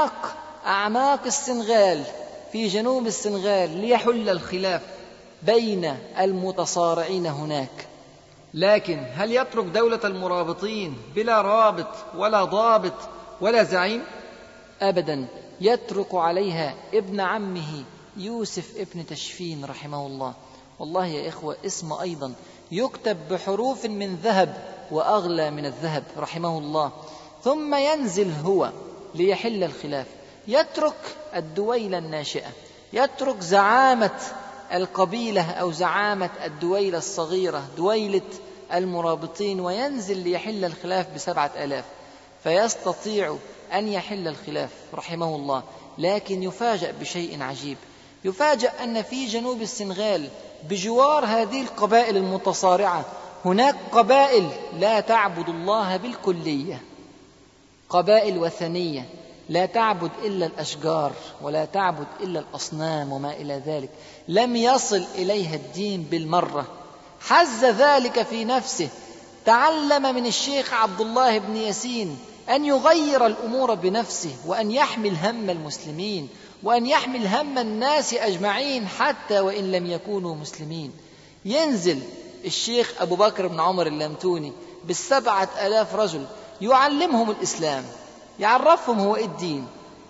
أعماق السنغال في جنوب السنغال ليحل الخلاف بين المتصارعين هناك. لكن هل يترك دولة المرابطين بلا رابط ولا ضابط ولا زعيم؟ أبدا، يترك عليها ابن عمه يوسف ابن تشفين رحمه الله. والله يا إخوة اسم أيضا يكتب بحروف من ذهب وأغلى من الذهب رحمه الله. ثم ينزل هو ليحل الخلاف، يترك الدويلة الناشئة، يترك زعامة القبيلة أو زعامة الدويلة الصغيرة دويلة المرابطين، وينزل ليحل الخلاف ب7,000، فيستطيع أن يحل الخلاف رحمه الله. لكن يفاجأ بشيء عجيب، يفاجأ أن في جنوب السنغال بجوار هذه القبائل المتصارعة هناك قبائل لا تعبد الله بالكلية، قبائل وثنية لا تعبد إلا الأشجار ولا تعبد إلا الأصنام وما إلى ذلك، لم يصل إليها الدين بالمرة. حز ذلك في نفسه، تعلم من الشيخ عبد الله بن ياسين أن يغير الأمور بنفسه، وأن يحمل هم المسلمين، وأن يحمل هم الناس أجمعين حتى وإن لم يكونوا مسلمين. ينزل الشيخ أبو بكر بن عمر اللمتوني ب7,000 رجل يعلمهم الإسلام، يعرفهم هو الدين،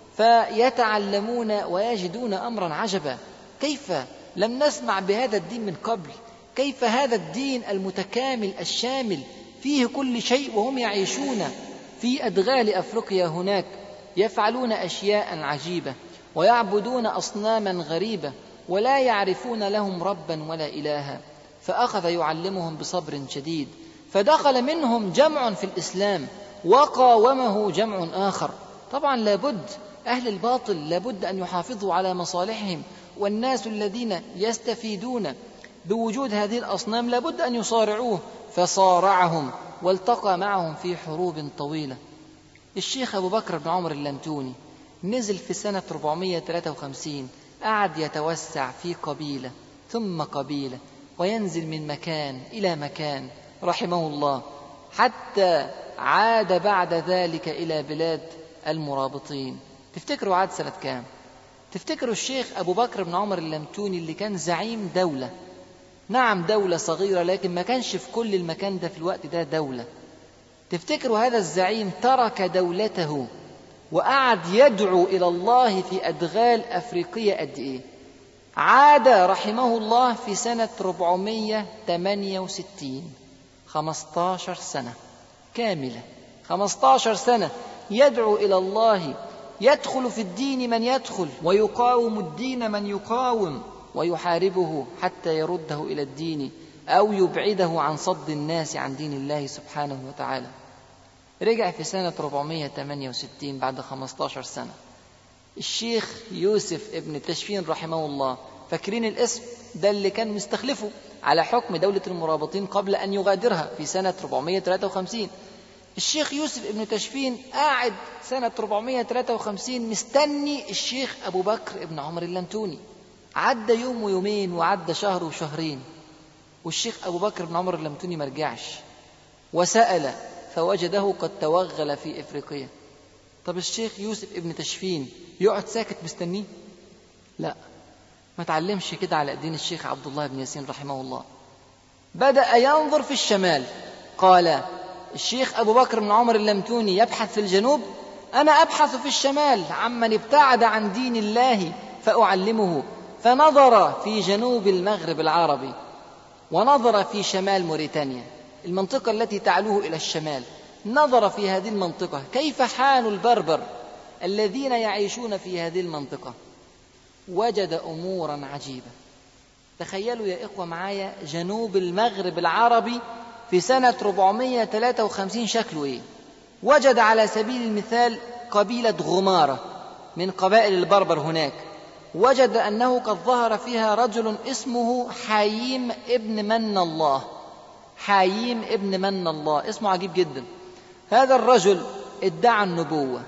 فيتعلمون ويجدون أمرا عجبا. كيف لم نسمع بهذا الدين من قبل؟ كيف هذا الدين المتكامل الشامل فيه كل شيء، وهم يعيشون في أدغال أفريقيا هناك يفعلون أشياء عجيبة ويعبدون أصناما غريبة ولا يعرفون لهم ربا ولا إلها. فأخذ يعلمهم بصبر شديد، فدخل منهم جمع في الإسلام وقاومه جمع آخر. طبعا لابد أهل الباطل لابد أن يحافظوا على مصالحهم، والناس الذين يستفيدون بوجود هذه الأصنام لابد أن يصارعوه، فصارعهم والتقى معهم في حروب طويلة. الشيخ أبو بكر بن عمر اللمتوني نزل في سنة 453، قعد يتوسع في قبيلة ثم قبيلة، وينزل من مكان إلى مكان رحمه الله، حتى عاد بعد ذلك إلى بلاد المرابطين. تفتكروا عاد سنة كام؟ تفتكروا الشيخ أبو بكر بن عمر اللمتوني اللي كان زعيم دولة، نعم دولة صغيرة لكن ما كانش في كل المكان ده في الوقت ده دولة. تفتكروا هذا الزعيم ترك دولته وقعد يدعو إلى الله في أدغال أفريقية قد إيه؟ عاد رحمه الله في سنة 468، 15 سنة كاملة، 15 سنة يدعو إلى الله، يدخل في الدين من يدخل ويقاوم الدين من يقاوم، ويحاربه حتى يرده إلى الدين أو يبعده عن صد الناس عن دين الله سبحانه وتعالى. رجع في سنة 468 بعد 15 سنة، الشيخ يوسف ابن تشفين رحمه الله، فاكرين الاسم ده اللي كان مستخلفه على حكم دولة المرابطين قبل أن يغادرها في سنة 453. الشيخ يوسف ابن تشفين قاعد سنة 453 مستني الشيخ أبو بكر ابن عمر اللمتوني. عدى يوم ويومين وعدى شهر وشهرين والشيخ أبو بكر بن عمر اللمتوني مرجعش، وسأل فوجده قد توغل في إفريقيا. طب الشيخ يوسف ابن تشفين يقعد ساكت مستنيه؟ لا، ما تعلمش كده على دين الشيخ عبد الله بن ياسين رحمه الله. بدأ ينظر في الشمال. قال الشيخ أبو بكر بن عمر اللمتوني يبحث في الجنوب، أنا أبحث في الشمال عمن ابتعد عن دين الله فأعلمه. فنظر في جنوب المغرب العربي ونظر في شمال موريتانيا، المنطقة التي تعلوه إلى الشمال. نظر في هذه المنطقة كيف حال البربر الذين يعيشون في هذه المنطقة، وجد أمورا عجيبة. تخيلوا يا إخوة معايا جنوب المغرب العربي في سنة 453 شكله إيه؟ وجد على سبيل المثال قبيلة غمارة من قبائل البربر هناك، وجد أنه قد ظهر فيها رجل اسمه حاييم ابن من الله. حاييم ابن من الله اسمه عجيب جدا. هذا الرجل ادعى النبوة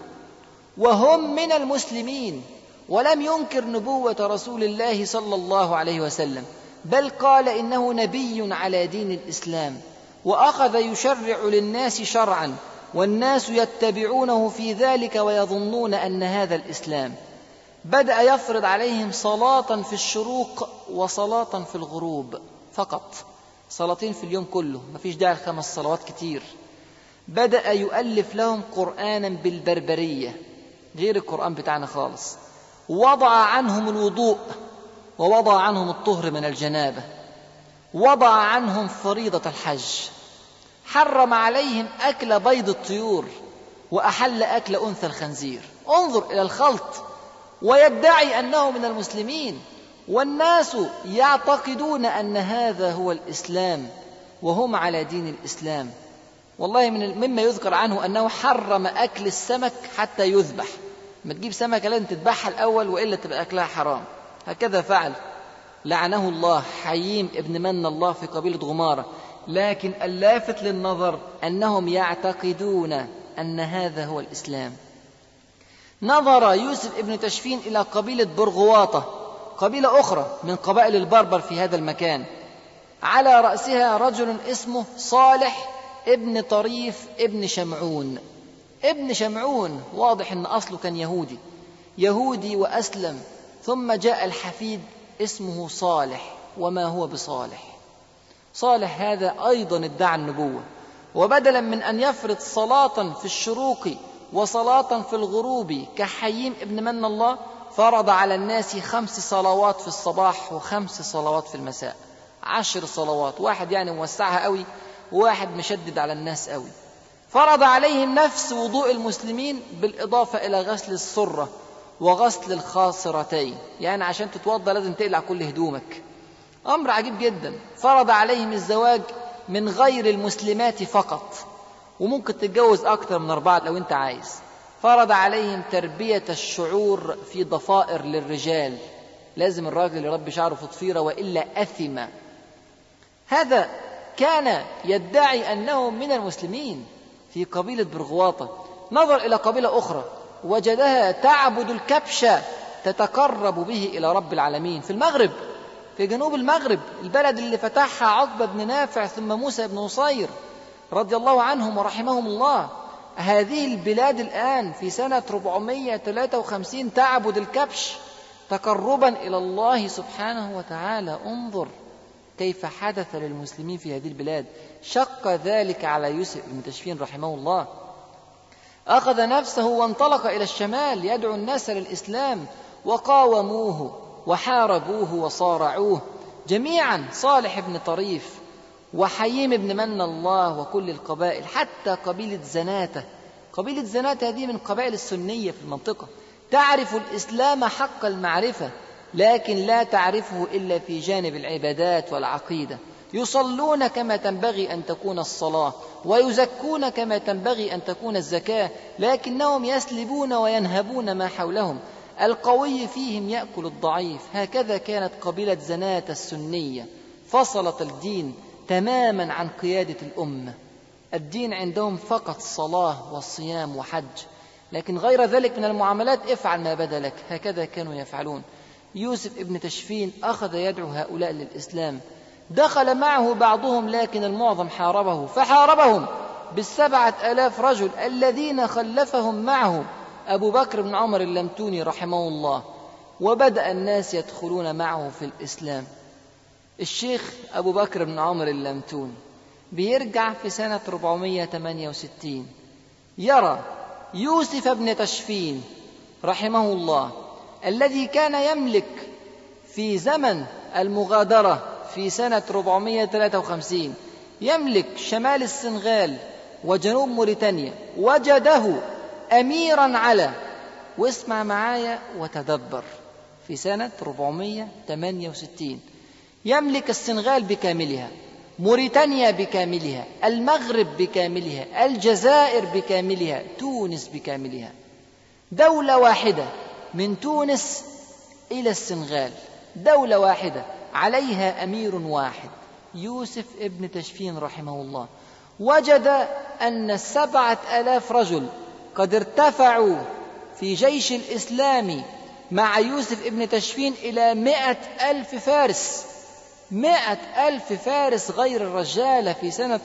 وهم من المسلمين، ولم ينكر نبوة رسول الله صلى الله عليه وسلم، بل قال إنه نبي على دين الإسلام، وأخذ يشرع للناس شرعا والناس يتبعونه في ذلك ويظنون أن هذا الإسلام. بدأ يفرض عليهم صلاة في الشروق وصلاة في الغروب فقط، صلاتين في اليوم كله، مفيش داعي 5 صلوات كتير. بدأ يؤلف لهم قرآنا بالبربرية غير القرآن بتاعنا خالص، وضع عنهم الوضوء ووضع عنهم الطهر من الجنابة، وضع عنهم فريضة الحج، حرم عليهم أكل بيض الطيور وأحل أكل أنثى الخنزير. انظر إلى الخلط، ويدعي أنه من المسلمين والناس يعتقدون أن هذا هو الإسلام وهم على دين الإسلام. والله مما يذكر عنه أنه حرم أكل السمك حتى يذبح، ما تجيب سمكة لازم تذبحها الأول وإلا تبقى أكلها حرام. هكذا فعل لعنه الله حييم ابن من الله في قبيلة غمارة. لكن اللافت للنظر أنهم يعتقدون أن هذا هو الإسلام. نظر يوسف ابن تشفين إلى قبيلة برغواطة، قبيلة أخرى من قبائل البربر في هذا المكان، على رأسها رجل اسمه صالح ابن طريف ابن شمعون. ابن شمعون واضح أن أصله كان يهودي وأسلم، ثم جاء الحفيد اسمه صالح. وما هو بصالح؟ صالح هذا أيضا ادعى النبوة، وبدلا من أن يفرض صلاة في الشروق وصلاة في الغروب كحييم ابن من الله، فرض على الناس 5 صلوات في الصباح و5 صلوات في المساء، 10 صلوات. واحد يعني موسعها قوي وواحد مشدد على الناس قوي. فرض عليهم نفس وضوء المسلمين بالإضافة إلى غسل السرة وغسل الخاصرتين، يعني عشان تتوضى لازم تقلع كل هدومك، أمر عجيب جدا. فرض عليهم الزواج من غير المسلمات فقط، وممكن تتجوز أكثر من 4 لو أنت عايز. فرض عليهم تربية الشعور في ضفائر للرجال، لازم الراجل يربي شعره في ضفيرة وإلا أثم. هذا كان يدعي أنه من المسلمين في قبيلة برغواطة. نظر إلى قبيلة أخرى وجدها تعبد الكبش تتقرب به إلى رب العالمين في المغرب، في جنوب المغرب، البلد اللي فتحها عقبة بن نافع ثم موسى بن نصير رضي الله عنهم ورحمهم الله. هذه البلاد الآن في سنة 453 تعبد الكبش تقربا إلى الله سبحانه وتعالى. انظر كيف حدث للمسلمين في هذه البلاد. شق ذلك على يوسف بن تشفين رحمه الله، أخذ نفسه وانطلق إلى الشمال يدعو الناس للإسلام، وقاوموه وحاربوه وصارعوه جميعا، صالح بن طريف وحييم بن من الله وكل القبائل، حتى قبيلة زناتة. قبيلة زناتة هذه من قبائل السنية في المنطقة، تعرف الإسلام حق المعرفة، لكن لا تعرفه إلا في جانب العبادات والعقيدة. يصلون كما تنبغي أن تكون الصلاة، ويزكون كما تنبغي أن تكون الزكاة، لكنهم يسلبون وينهبون ما حولهم. القوي فيهم يأكل الضعيف. هكذا كانت قبيلة زناتة السنية، فصلت الدين تماما عن قيادة الأمة. الدين عندهم فقط صلاة وصيام وحج، لكن غير ذلك من المعاملات افعل ما بدا لك. هكذا كانوا يفعلون. يوسف ابن تشفين أخذ يدعو هؤلاء للإسلام، دخل معه بعضهم لكن المعظم حاربه، فحاربهم 7,000 رجل الذين خلفهم معه أبو بكر بن عمر اللمتوني رحمه الله، وبدأ الناس يدخلون معه في الإسلام. الشيخ أبو بكر بن عمر اللمتوني بيرجع في سنة 468، يرى يوسف بن تشفين رحمه الله الذي كان يملك في زمن المغادرة في سنة 453 يملك شمال السنغال وجنوب موريتانيا، وجده أميرا على، واسمع معايا وتدبر، في سنة 468 يملك السنغال بكاملها، موريتانيا بكاملها، المغرب بكاملها، الجزائر بكاملها، تونس بكاملها، دولة واحدة من تونس إلى السنغال، دولة واحدة عليها أمير واحد، يوسف ابن تشفين رحمه الله. وجد أن 7,000 رجل قد ارتفعوا في جيش الإسلام مع يوسف ابن تشفين إلى 100,000 فارس، 100,000 فارس غير الرجال في سنة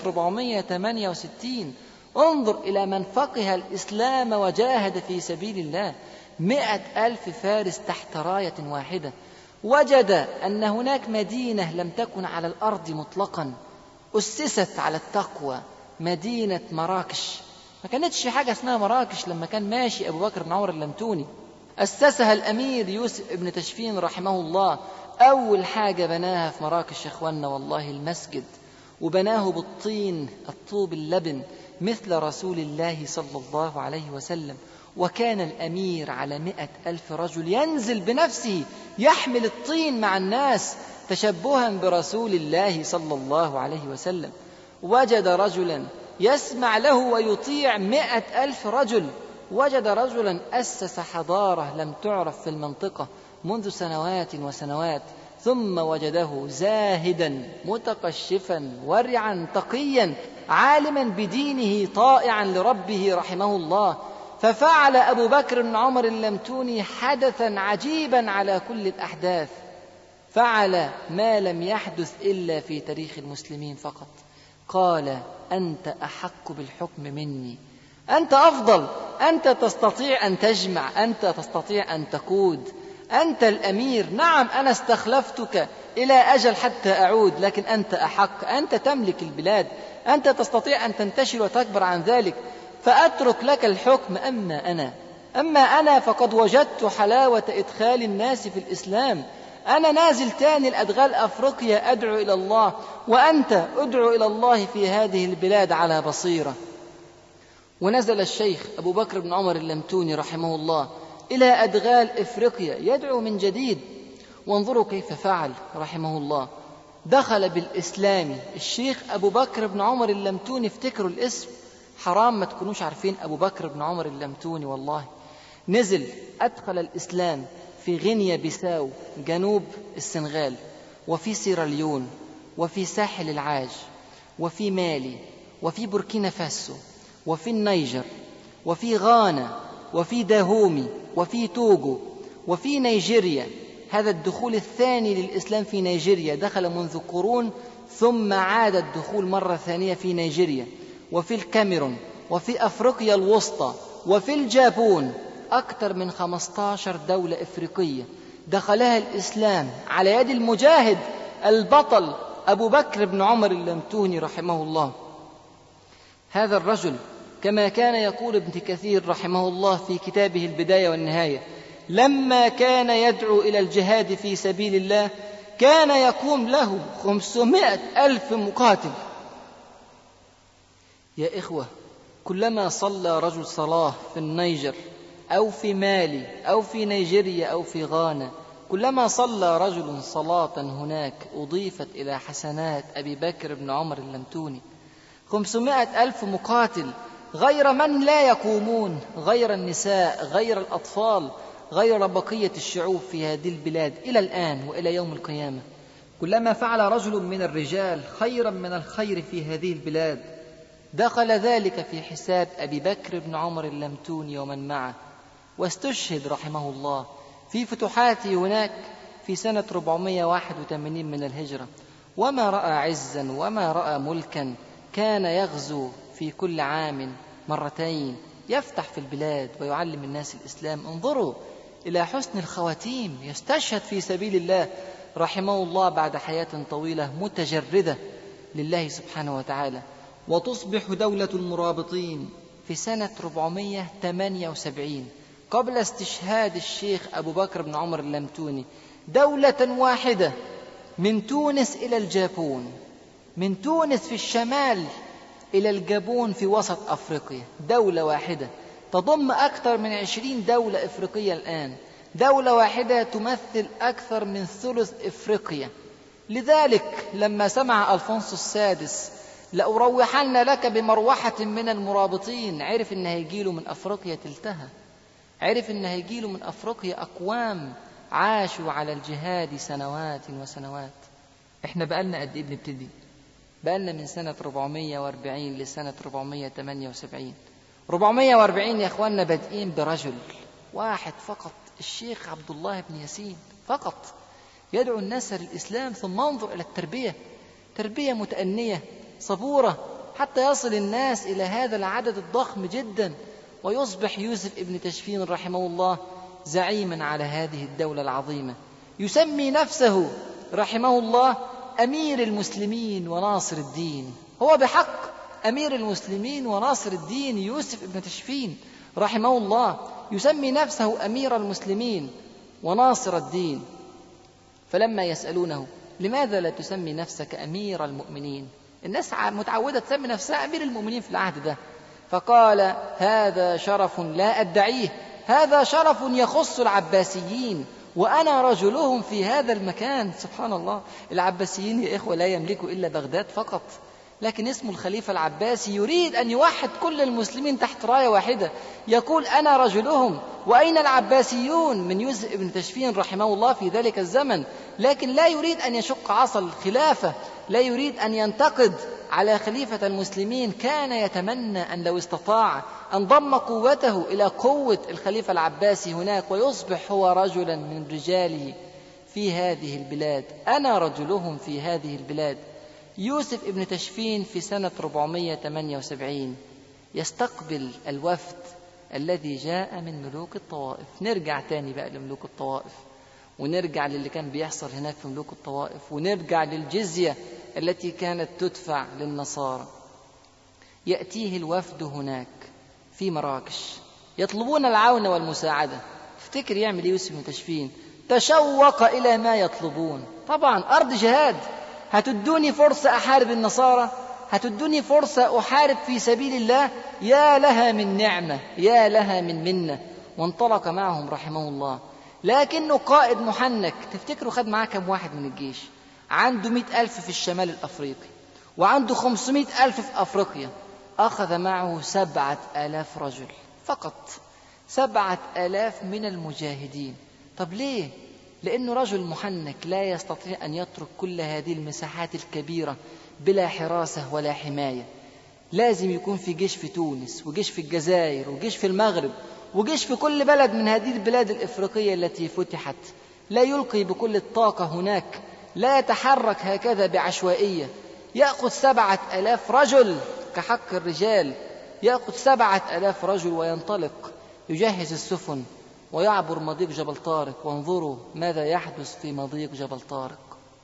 468. انظر إلى من فقه الإسلام وجاهد في سبيل الله، 100,000 فارس تحت راية واحدة. وجد أن هناك مدينة لم تكن على الأرض مطلقا، أسست على التقوى، مدينة مراكش. ما كانتش حاجة اسمها مراكش لما كان ماشي أبو بكر بن عمر اللمتوني، أسسها الأمير يوسف ابن تشفين رحمه الله. أول حاجة بناها في مراكش يا أخوانا والله المسجد، وبناه بالطين الطوب اللبن مثل رسول الله صلى الله عليه وسلم. وكان الأمير على 100,000 رجل ينزل بنفسه يحمل الطين مع الناس تشبها برسول الله صلى الله عليه وسلم. وجد رجلا يسمع له ويطيع 100,000 رجل، وجد رجلا أسس حضارة لم تعرف في المنطقة منذ سنوات وسنوات. ثم وجده زاهدا متقشفا ورعا تقيا عالما بدينه طائعا لربه رحمه الله. ففعل أبو بكر بن عمر اللمتوني حدثا عجيبا على كل الأحداث، فعل ما لم يحدث إلا في تاريخ المسلمين فقط. قال: أنت أحق بالحكم مني، أنت أفضل، أنت تستطيع أن تجمع، أنت تستطيع أن تقود، أنت الأمير. نعم أنا استخلفتك إلى أجل حتى أعود، لكن أنت أحق، أنت تملك البلاد، أنت تستطيع أن تنتشر وتكبر عن ذلك، فأترك لك الحكم. أما أنا فقد وجدت حلاوة إدخال الناس في الإسلام. أنا نازل تاني الأدغال أفريقيا أدعو إلى الله، وأنت أدعو إلى الله في هذه البلاد على بصيرة. ونزل الشيخ أبو بكر بن عمر اللمتوني رحمه الله إلى أدغال إفريقيا يدعو من جديد. وانظروا كيف فعل رحمه الله، دخل بالإسلام. الشيخ أبو بكر بن عمر اللمتوني، افتكروا الاسم، حرام ما تكونوش عارفين أبو بكر بن عمر اللمتوني والله. نزل أدخل الإسلام في غينيا بيساو جنوب السنغال، وفي سيراليون، وفي ساحل العاج، وفي مالي، وفي بوركينا فاسو، وفي النيجر، وفي غانا، وفي داهومي، وفي توغو، وفي نيجيريا. هذا الدخول الثاني للإسلام في نيجيريا، دخل منذ قرون ثم عاد الدخول مرة ثانية في نيجيريا، وفي الكاميرون، وفي أفريقيا الوسطى، وفي الجابون. أكثر من 15 دولة إفريقية دخلها الإسلام على يد المجاهد البطل أبو بكر بن عمر اللمتوني رحمه الله. هذا الرجل كما كان يقول ابن كثير رحمه الله في كتابه البداية والنهاية، لما كان يدعو إلى الجهاد في سبيل الله كان يقوم له 500,000 مقاتل. يا إخوة، كلما صلى رجل صلاة في النيجر أو في مالي أو في نيجيريا أو في غانا، كلما صلى رجل صلاة هناك أضيفت إلى حسنات أبي بكر بن عمر اللمتوني. 500,000 مقاتل، غير من لا يقومون، غير النساء، غير الأطفال، غير بقية الشعوب في هذه البلاد إلى الآن وإلى يوم القيامة. كلما فعل رجل من الرجال خيرا من الخير في هذه البلاد دخل ذلك في حساب أبي بكر بن عمر اللمتوني ومن معه، واستشهد رحمه الله في فتوحاته هناك في سنة 481 من الهجرة. وما رأى عزا وما رأى ملكا، كان يغزو في كل عام مرتين، يفتح في البلاد ويعلم الناس الإسلام. انظروا إلى حسن الخواتيم، يستشهد في سبيل الله رحمه الله بعد حياة طويلة متجردة لله سبحانه وتعالى. وتصبح دولة المرابطين في سنة 478 قبل استشهاد الشيخ أبو بكر بن عمر اللمتوني دولة واحدة من تونس إلى الجابون، من تونس في الشمال إلى الجابون في وسط أفريقيا، دولة واحدة تضم أكثر من 20 دولة إفريقية الآن، دولة واحدة تمثل أكثر من ثلث إفريقيا. لذلك لما سمع ألفونسو السادس لأروحن لك بمروحة من المرابطين، عرف إن هيجيله من أفريقيا تلتها، عرف إن هيجيله من أفريقيا أقوام عاشوا على الجهاد سنوات وسنوات. احنا بقالنا قد ايه بنبتدي؟ بقالنا من سنة 440 لسنة 478. 440 يا اخواننا بادئين برجل واحد فقط، الشيخ عبد الله بن ياسين فقط، يدعو الناس للإسلام. ثم انظر إلى التربية، تربية متأنية صبورة حتى يصل الناس إلى هذا العدد الضخم جدا، ويصبح يوسف ابن تشفين رحمه الله زعيما على هذه الدولة العظيمة، يسمي نفسه رحمه الله أمير المسلمين وناصر الدين. هو بحق أمير المسلمين وناصر الدين، يوسف ابن تشفين رحمه الله يسمي نفسه أمير المسلمين وناصر الدين. فلما يسألونه لماذا لا تسمي نفسك أمير المؤمنين، الناس متعودة تسمي نفسها أمير المؤمنين في العهد ده، فقال هذا شرف لا أدعيه، هذا شرف يخص العباسيين وأنا رجلهم في هذا المكان. سبحان الله، العباسيين يا إخوة لا يملكوا إلا بغداد فقط، لكن اسم الخليفة العباسي يريد أن يوحد كل المسلمين تحت راية واحدة، يقول أنا رجلهم. وأين العباسيون من يوسف ابن تشفين رحمه الله في ذلك الزمن؟ لكن لا يريد أن يشق عصا الخلافة، لا يريد أن ينتقد على خليفة المسلمين، كان يتمنى أن لو استطاع أن ضم قوته إلى قوة الخليفة العباسي هناك ويصبح هو رجلا من رجاله في هذه البلاد، أنا رجلهم في هذه البلاد. يوسف ابن تشفين في سنة 478 يستقبل الوفد الذي جاء من ملوك الطوائف. نرجع تاني بقى لملوك الطوائف، ونرجع للي كان بيحصل هناك في ملوك الطوائف، ونرجع للجزية التي كانت تدفع للنصارى. يأتيه الوفد هناك في مراكش يطلبون العون والمساعدة. افتكر يعمل يوسف بن تشفين، تشوق إلى ما يطلبون. طبعا أرض جهاد، هتدوني فرصة أحارب النصارى، هتدوني فرصة أحارب في سبيل الله، يا لها من نعمة، يا لها من منة. وانطلق معهم رحمه الله، لكنه قائد محنك. تفتكروا خد معاه كم واحد من الجيش؟ عنده 100,000 في الشمال الأفريقي، وعنده 500,000 في أفريقيا. أخذ معه 7,000 رجل فقط، 7,000 من المجاهدين. طب ليه؟ لأنه رجل محنك لا يستطيع أن يترك كل هذه المساحات الكبيرة بلا حراسة ولا حماية. لازم يكون في جيش في تونس، وجيش في الجزائر، وجيش في المغرب، وجيش في كل بلد من هذه البلاد الإفريقية التي فتحت. لا يلقي بكل الطاقة هناك، لا يتحرك هكذا بعشوائية. يأخذ 7,000 رجل كحق الرجال، يأخذ 7,000 رجل وينطلق، يجهز السفن ويعبر مضيق جبل طارق. وانظروا ماذا يحدث في مضيق جبل طارق.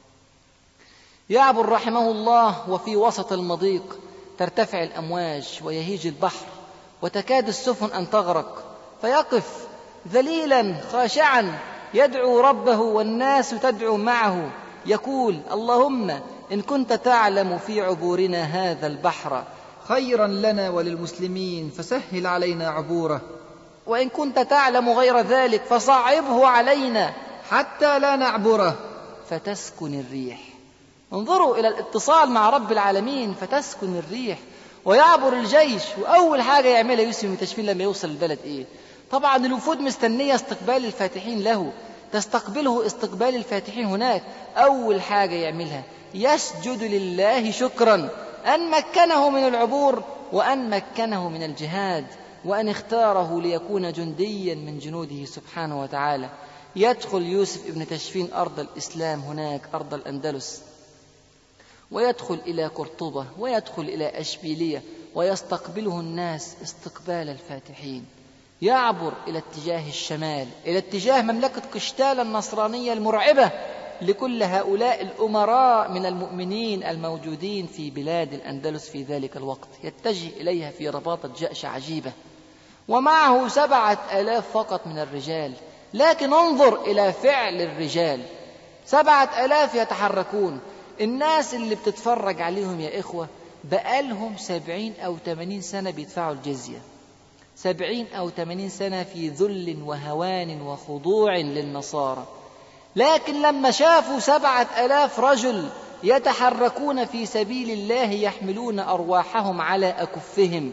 يعبر رحمه الله، وفي وسط المضيق ترتفع الأمواج ويهيج البحر وتكاد السفن أن تغرق، فيقف ذليلا خاشعا يدعو ربه والناس تدعو معه، يقول اللهم إن كنت تعلم في عبورنا هذا البحر خيرا لنا وللمسلمين فسهل علينا عبوره، وإن كنت تعلم غير ذلك فصعبه علينا حتى لا نعبره فتسكن الريح. انظروا إلى الاتصال مع رب العالمين، فتسكن الريح ويعبر الجيش. وأول حاجة يعملها يوسف بن تشفين لما يوصل البلد إيه؟ طبعا الوفود مستنية استقبال الفاتحين له، تستقبله استقبال الفاتحين هناك. أول حاجة يعملها يسجد لله شكرا أن مكنه من العبور، وأن مكنه من الجهاد، وأن اختاره ليكون جنديا من جنوده سبحانه وتعالى. يدخل يوسف ابن تشفين أرض الإسلام هناك، أرض الأندلس، ويدخل إلى قرطبة، ويدخل إلى أشبيلية، ويستقبله الناس استقبال الفاتحين. يعبر إلى اتجاه الشمال، إلى اتجاه مملكة قشتالة النصرانية المرعبة لكل هؤلاء الأمراء من المؤمنين الموجودين في بلاد الأندلس في ذلك الوقت. يتجه إليها في رباطة جأش عجيبة، ومعه 7,000 فقط من الرجال. لكن انظر إلى فعل الرجال، 7,000 يتحركون. الناس اللي بتتفرج عليهم يا إخوة بقالهم 70 أو 80 سنة بيدفعوا الجزية، 70 أو 80 سنة في ذل وهوان وخضوع للنصارى. لكن لما شافوا 7,000 رجل يتحركون في سبيل الله يحملون أرواحهم على أكفهم،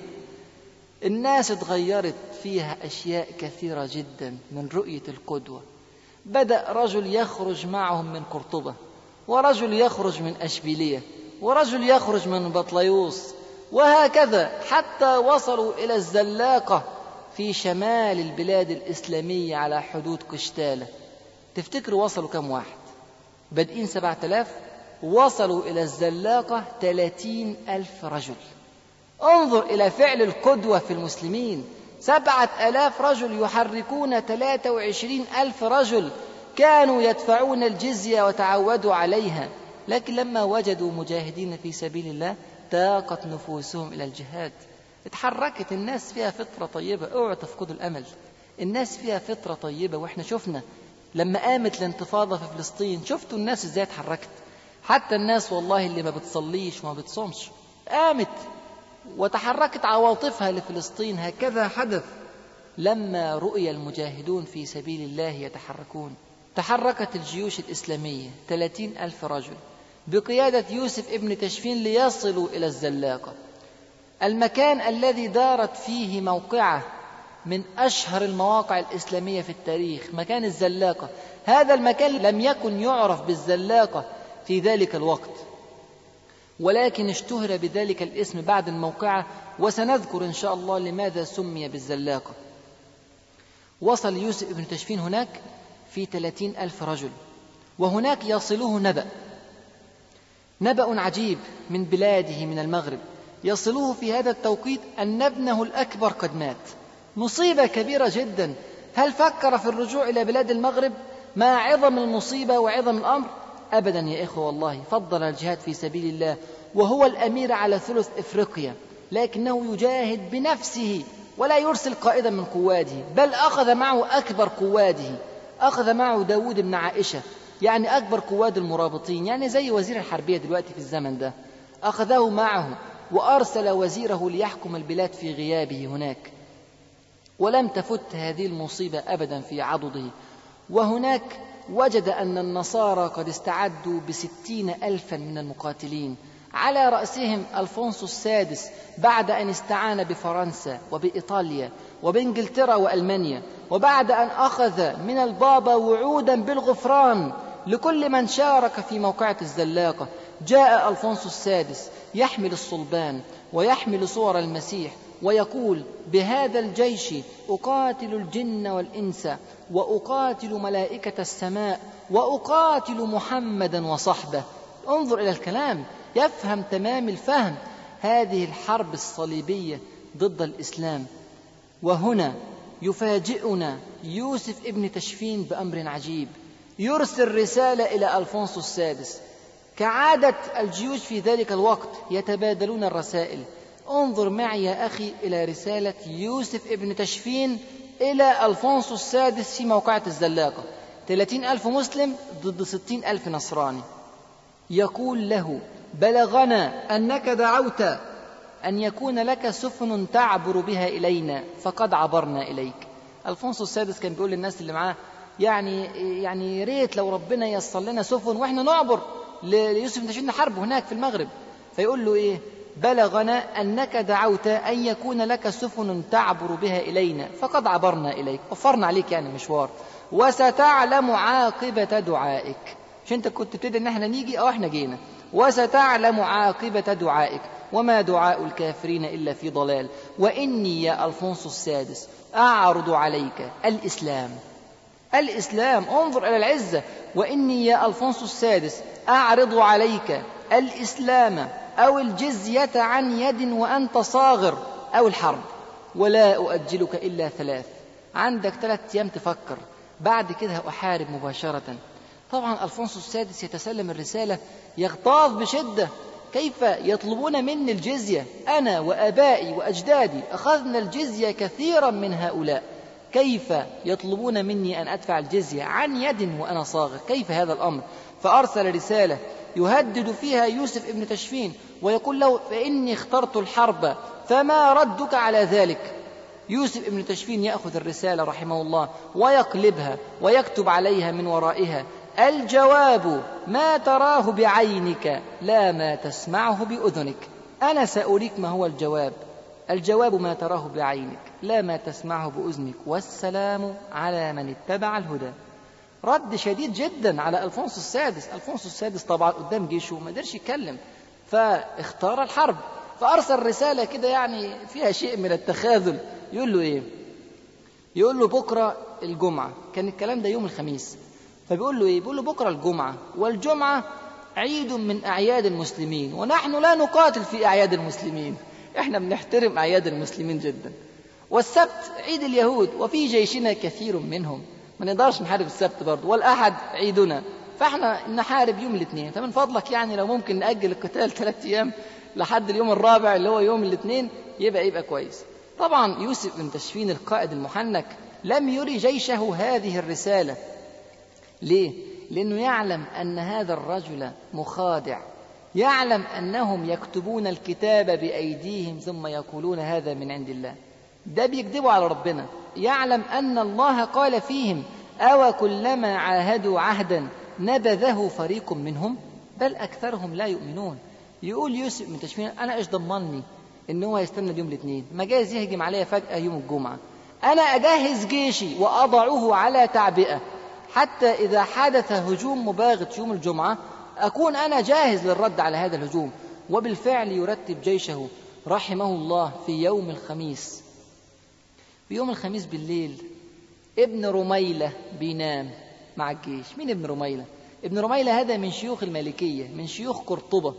الناس اتغيرت فيها أشياء كثيرة جدا من رؤية القدوة. بدأ رجل يخرج معهم من قرطبة، ورجل يخرج من أشبيلية، ورجل يخرج من بطليوس، وهكذا حتى وصلوا إلى الزلاقة في شمال البلاد الإسلامية على حدود قشتالة. تفتكروا وصلوا كم واحد؟ بادئين 7,000، وصلوا إلى الزلاقة 30,000 رجل. انظر إلى فعل القدوة في المسلمين، 7,000 رجل يحركون 23,000 رجل كانوا يدفعون الجزية وتعودوا عليها. لكن لما وجدوا مجاهدين في سبيل الله تاقت نفوسهم إلى الجهاد. اتحركت الناس، فيها فطرة طيبة، اوعوا تفقدوا الأمل. الناس فيها فطرة طيبة، واحنا شفنا لما قامت الانتفاضة في فلسطين، شفتوا الناس ازاي اتحركت. حتى الناس والله اللي ما بتصليش وما بتصومش قامت وتحركت عواطفها لفلسطين. هكذا حدث لما رؤي المجاهدون في سبيل الله يتحركون. تحركت الجيوش الإسلامية 30,000 رجل بقيادة يوسف ابن تشفين ليصلوا إلى الزلاقة، المكان الذي دارت فيه موقعة من أشهر المواقع الإسلامية في التاريخ، مكان الزلاقة. هذا المكان لم يكن يعرف بالزلاقة في ذلك الوقت، ولكن اشتهر بذلك الاسم بعد الموقعة، وسنذكر إن شاء الله لماذا سمي بالزلاقة. وصل يوسف ابن تشفين هناك في 30,000 رجل، وهناك يصله نبأ عجيب من بلاده من المغرب. يصله في هذا التوقيت أن ابنه الأكبر قد مات. مصيبة كبيرة جدا. هل فكر في الرجوع إلى بلاد المغرب مع عظم المصيبة وعظم الأمر؟ أبدا يا إخوة، والله فضل الجهاد في سبيل الله، وهو الأمير على ثلث إفريقيا، لكنه يجاهد بنفسه ولا يرسل قائدا من قواده، بل أخذ معه أكبر قواده. أخذ معه داود بن عائشة، يعني أكبر قواد المرابطين، يعني زي وزير الحربية دلوقتي في الزمن ده. أخذه معه وأرسل وزيره ليحكم البلاد في غيابه هناك. ولم تفت هذه المصيبة أبدا في عضده. وهناك وجد أن النصارى قد استعدوا ب60,000 من المقاتلين، على رأسهم ألفونسو السادس بعد أن استعان بفرنسا وبإيطاليا وبإنجلترا وألمانيا، وبعد أن أخذ من البابا وعودا بالغفران لكل من شارك في موقعة الزلاقة. جاء ألفونسو السادس يحمل الصلبان ويحمل صور المسيح، ويقول: بهذا الجيش أقاتل الجن والإنس، وأقاتل ملائكة السماء، وأقاتل محمدا وصحبه. انظر إلى الكلام، يفهم تمام الفهم هذه الحرب الصليبية ضد الإسلام. وهنا يفاجئنا يوسف ابن تشفين بأمر عجيب، يرسل رسالة إلى ألفونسو السادس. كعادة الجيوش في ذلك الوقت يتبادلون الرسائل. انظر معي يا أخي إلى رسالة يوسف ابن تشفين إلى ألفونسو السادس في موقعة الزلاقة، 30,000 مسلم ضد 60,000 نصراني. يقول له: بلغنا أنك دعوت أن يكون لك سفن تعبر بها إلينا، فقد عبرنا إليك. ألفونسو السادس كان بيقول للناس اللي معاه: يعني ريت لو ربنا يصل لنا سفن وإحنا نعبر ليوسف بن تشفين نحاربه هناك في المغرب. فيقول له إيه؟ بلغنا أنك دعوت أن يكون لك سفن تعبر بها إلينا، فقد عبرنا إليك، وفرنا عليك يعني مشوار، وستعلم عاقبة دعائك. مش أنت كنت بتدعي إن احنا نيجي؟ احنا جينا. وستعلم عاقبة دعائك، وما دعاء الكافرين إلا في ضلال. وإني يا ألفونسو السادس أعرض عليك الإسلام. الإسلام، انظر إلى العزة. وإني يا ألفونسو السادس أعرض عليك الإسلام أو الجزية عن يد وأنت صاغر، أو الحرب، ولا أؤجلك إلا 3. عندك 3 أيام تفكر، بعد كده أحارب مباشرة. طبعا ألفونسو السادس يتسلم الرسالة يغتاظ بشدة. كيف يطلبون مني الجزية؟ أنا وآبائي وأجدادي أخذنا الجزية كثيرا من هؤلاء، كيف يطلبون مني أن أدفع الجزية عن يد وأنا صاغر؟ كيف هذا الأمر؟ فأرسل رسالة يهدد فيها يوسف ابن تشفين ويقول له: فإني اخترت الحرب، فما ردك على ذلك؟ يوسف ابن تشفين يأخذ الرسالة رحمه الله ويقلبها ويكتب عليها من ورائها: الجواب ما تراه بعينك لا ما تسمعه بأذنك. أنا سأريك ما هو الجواب. الجواب ما تراه بعينك لا ما تسمعه بأذنك، والسلام على من اتبع الهدى. رد شديد جدا على ألفونسو السادس. ألفونسو السادس طبعا قدام جيشه ما قدرش يتكلم، فاختار الحرب. فأرسل رسالة كده يعني فيها شيء من التخاذل. يقول له إيه؟ يقول له: بكرة الجمعة. كان الكلام ده يوم الخميس. فبيقول له إيه؟ بيقول له: بكرة الجمعة، والجمعة عيد من أعياد المسلمين، ونحن لا نقاتل في أعياد المسلمين، إحنا بنحترم أعياد المسلمين جدا. والسبت عيد اليهود، وفي جيشنا كثير منهم، ما نقدرش نحارب السبت برضه. والأحد عيدنا، فإحنا نحارب يوم الاثنين. فمن فضلك يعني لو ممكن نأجل القتال 3 أيام لحد اليوم الرابع اللي هو يوم الاثنين يبقى كويس. طبعا يوسف بن تشفين القائد المحنك لم يري جيشه هذه الرسالة. ليه؟ لأنه يعلم أن هذا الرجل مخادع، يعلم أنهم يكتبون الكتاب بأيديهم ثم يقولون هذا من عند الله. ده بيكذبوا على ربنا. يعلم أن الله قال فيهم: أو كلما عاهدوا عهدا نبذه فريق منهم بل أكثرهم لا يؤمنون. يقول يوسف بن تشفين: أنا إيش ضمني إن هو يستنى اليوم الاثنين؟ ما جايز يهجم عليا فجأة يوم الجمعة. أنا أجهز جيشي وأضعه على تعبئة، حتى إذا حدث هجوم مباغت يوم الجمعة أكون أنا جاهز للرد على هذا الهجوم. وبالفعل يرتب جيشه رحمه الله في يوم الخميس. في يوم الخميس بالليل ابن رميلة بينام مع الجيش. مين ابن رميلة؟ ابن رميلة هذا من شيوخ المالكية، من شيوخ قرطبة.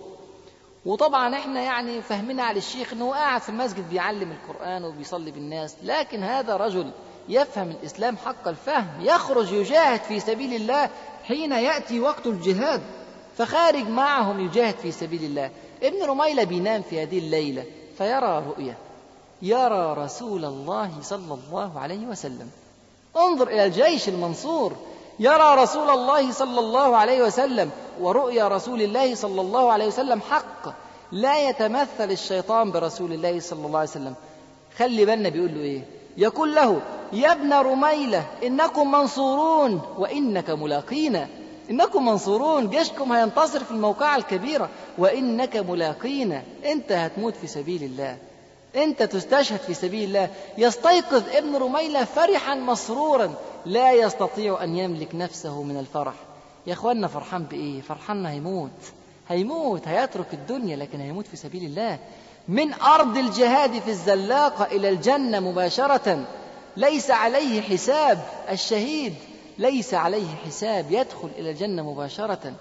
وطبعا احنا يعني فهمنا على الشيخ انه قاعد في المسجد بيعلم القرآن وبيصلي بالناس، لكن هذا رجل يفهم الإسلام حق الفهم، يخرج يجاهد في سبيل الله حين يأتي وقت الجهاد، فخارج معهم يجاهد في سبيل الله. ابن رميلة بينام في هذه الليلة فيرى رؤية، يرى رسول الله صلى الله عليه وسلم. انظر إلى الجيش المنصور، يرى رسول الله صلى الله عليه وسلم. ورؤيا رسول الله صلى الله عليه وسلم حق، لا يتمثل الشيطان برسول الله صلى الله عليه وسلم. خلي بالنا بيقول له إيه؟ يقول له: يا ابن رميلة إنكم منصورون وإنك ملاقينا. إنكم منصورون، جيشكم هينتصر في الموقعة الكبيرة، وإنك ملاقينا، أنت هتموت في سبيل الله، أنت تستشهد في سبيل الله. يستيقظ ابن رميلة فرحا مسرورا لا يستطيع أن يملك نفسه من الفرح. يا أخوانا فرحان بإيه؟ فرحان هيموت، هيترك الدنيا، لكن هيموت في سبيل الله. من أرض الجهاد في الزلاقة إلى الجنة مباشرة، ليس عليه حساب. الشهيد ليس عليه حساب، يدخل إلى الجنة مباشرة.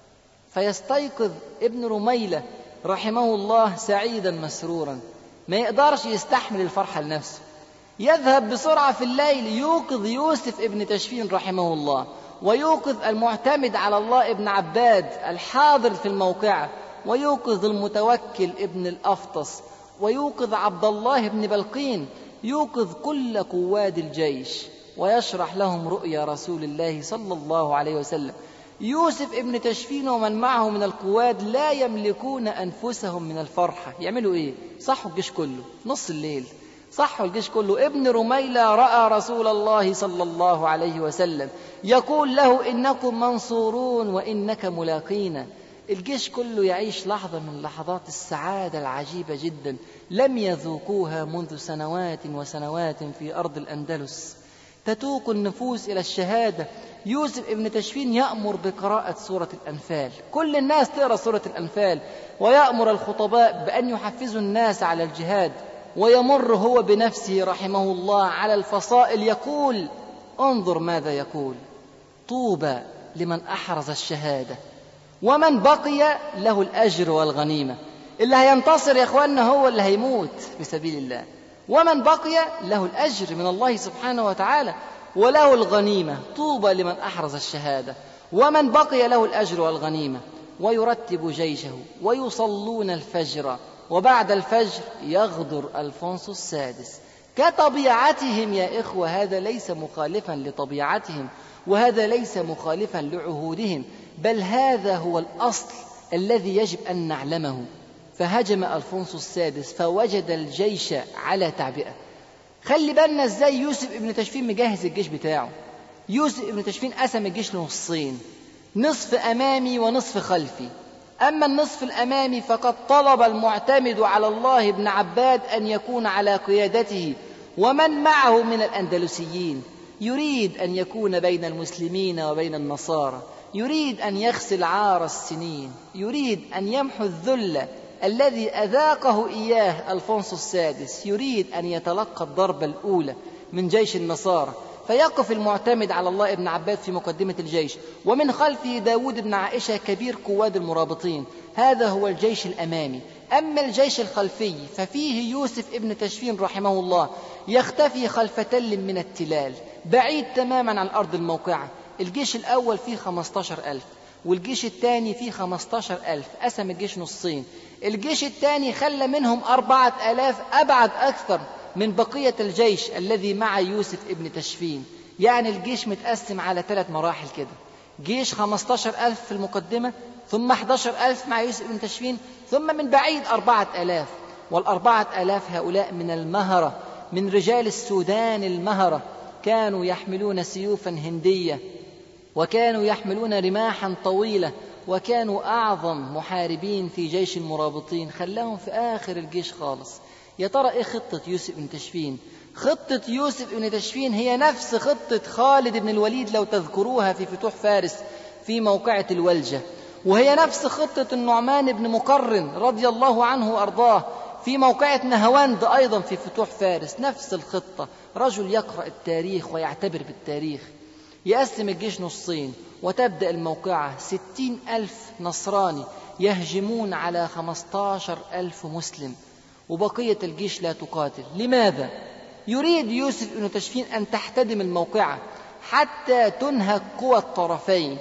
فيستيقظ ابن رميلة رحمه الله سعيدا مسرورا، ما يقدرش يستحمل الفرحة لنفسه. يذهب بسرعة في الليل يوقظ يوسف ابن تشفين رحمه الله، ويوقظ المعتمد على الله ابن عباد الحاضر في الموقعة، ويوقظ المتوكل ابن الأفطس، ويوقظ عبد الله ابن بلقين، يوقظ كل قواد الجيش، ويشرح لهم رؤيا رسول الله صلى الله عليه وسلم. يوسف ابن تشفين ومن معه من القواد لا يملكون أنفسهم من الفرحة. يعملوا إيه؟ صحوا الجيش كله نص الليل، صحوا الجيش كله. ابن رميلة رأى رسول الله صلى الله عليه وسلم يقول له: إنكم منصورون وإنك ملاقينا. الجيش كله يعيش لحظة من لحظات السعادة العجيبة جدا لم يذوقوها منذ سنوات وسنوات في أرض الأندلس. تتوق النفوس إلى الشهادة. يوسف ابن تشفين يأمر بقراءة سورة الأنفال، كل الناس تقرأ سورة الأنفال، ويأمر الخطباء بأن يحفزوا الناس على الجهاد، ويمر هو بنفسه رحمه الله على الفصائل يقول: انظر ماذا يقول: طوبى لمن أحرز الشهادة ومن بقي له الأجر والغنيمة. اللي هينتصر يا أخواننا هو اللي هيموت في سبيل الله، ومن بقي له الأجر من الله سبحانه وتعالى وله الغنيمة. طوبى لمن أحرز الشهادة ومن بقي له الأجر والغنيمة. ويرتب جيشه ويصلون الفجر، وبعد الفجر يغدر ألفونسو السادس كطبيعتهم. يا إخوة، هذا ليس مخالفا لطبيعتهم، وهذا ليس مخالفا لعهودهم، بل هذا هو الأصل الذي يجب أن نعلمه. فهجم ألفونسو السادس فوجد الجيش على تعبئة. خلي بالنا ازاي يوسف ابن تشفين مجهز الجيش بتاعه. يوسف ابن تشفين قسم الجيش لنصين، نصف أمامي ونصف خلفي. أما النصف الأمامي فقد طلب المعتمد على الله ابن عباد أن يكون على قيادته ومن معه من الأندلسيين، يريد أن يكون بين المسلمين وبين النصارى، يريد أن يغسل عار السنين، يريد أن يمحو الذل الذي أذاقه إياه ألفونسو السادس، يريد أن يتلقى الضربة الأولى من جيش النصارى. فيقف المعتمد على الله ابن عباد في مقدمة الجيش، ومن خلفه داود بن عائشة كبير قواد المرابطين. هذا هو الجيش الأمامي. أما الجيش الخلفي ففيه يوسف ابن تشفين رحمه الله يختفي خلف تل من التلال بعيد تماما عن أرض الموقعة. الجيش الأول فيه 15,000 والجيش الثاني فيه 15,000. قسم الجيش نصين. الجيش الثاني خلى منهم 4,000 أبعد أكثر من بقية الجيش الذي مع يوسف ابن تشفين. يعني الجيش متقسم على 3 مراحل كده: جيش 15,000 في المقدمة، ثم 11,000 مع يوسف ابن تشفين، ثم من بعيد 4,000. وال4,000 هؤلاء من المهرة، من رجال السودان المهرة، كانوا يحملون سيوفا هندية، وكانوا يحملون رماحا طويلة، وكانوا أعظم محاربين في جيش المرابطين. خلاهم في آخر الجيش خالص. يا ترى إيه خطة يوسف بن تشفين؟ خطة يوسف بن تشفين هي نفس خطة خالد بن الوليد لو تذكروها في فتوح فارس في موقعة الولجة، وهي نفس خطة النعمان بن مقرن رضي الله عنه وأرضاه في موقعة نهواند أيضا في فتوح فارس. نفس الخطة. رجل يقرأ التاريخ ويعتبر بالتاريخ. يقسم الجيش نصين، وتبدأ الموقعة 60,000 نصراني يهجمون على 15,000 مسلم، وبقية الجيش لا تقاتل. لماذا؟ يريد يوسف بن تشفين أن تحتدم الموقعة حتى تنهك قوى الطرفين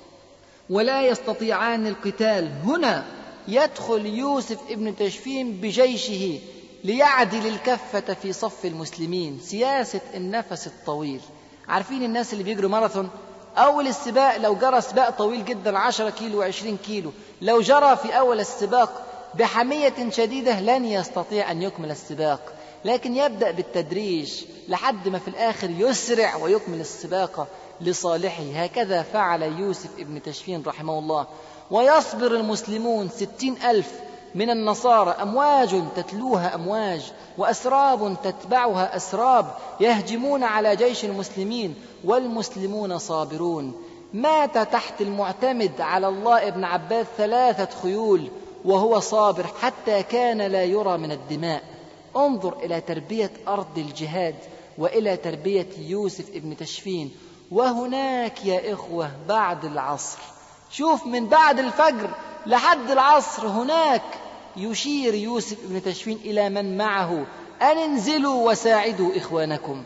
ولا يستطيعان القتال. هنا يدخل يوسف ابن تشفين بجيشه ليعدل الكفة في صف المسلمين. سياسة النفس الطويل. عارفين الناس اللي بيجروا ماراثون؟ أول السباق لو جرى سباق طويل جدا 10 كيلو و20 كيلو، لو جرى في أول السباق بحمية شديدة لن يستطيع أن يكمل السباق، لكن يبدأ بالتدريج لحد ما في الآخر يسرع ويكمل السباق لصالحه. هكذا فعل يوسف ابن تشفين رحمه الله. ويصبر المسلمون 60,000 من النصارى، أمواج تتلوها أمواج وأسراب تتبعها أسراب، يهجمون على جيش المسلمين والمسلمون صابرون. مات تحت المعتمد على الله ابن عباد 3 خيول وهو صابر حتى كان لا يرى من الدماء. انظر إلى تربية أرض الجهاد وإلى تربية يوسف ابن تشفين. وهناك يا إخوة بعد العصر، شوف من بعد الفجر لحد العصر، هناك يشير يوسف ابن تشفين إلى من معه أن انزلوا وساعدوا إخوانكم.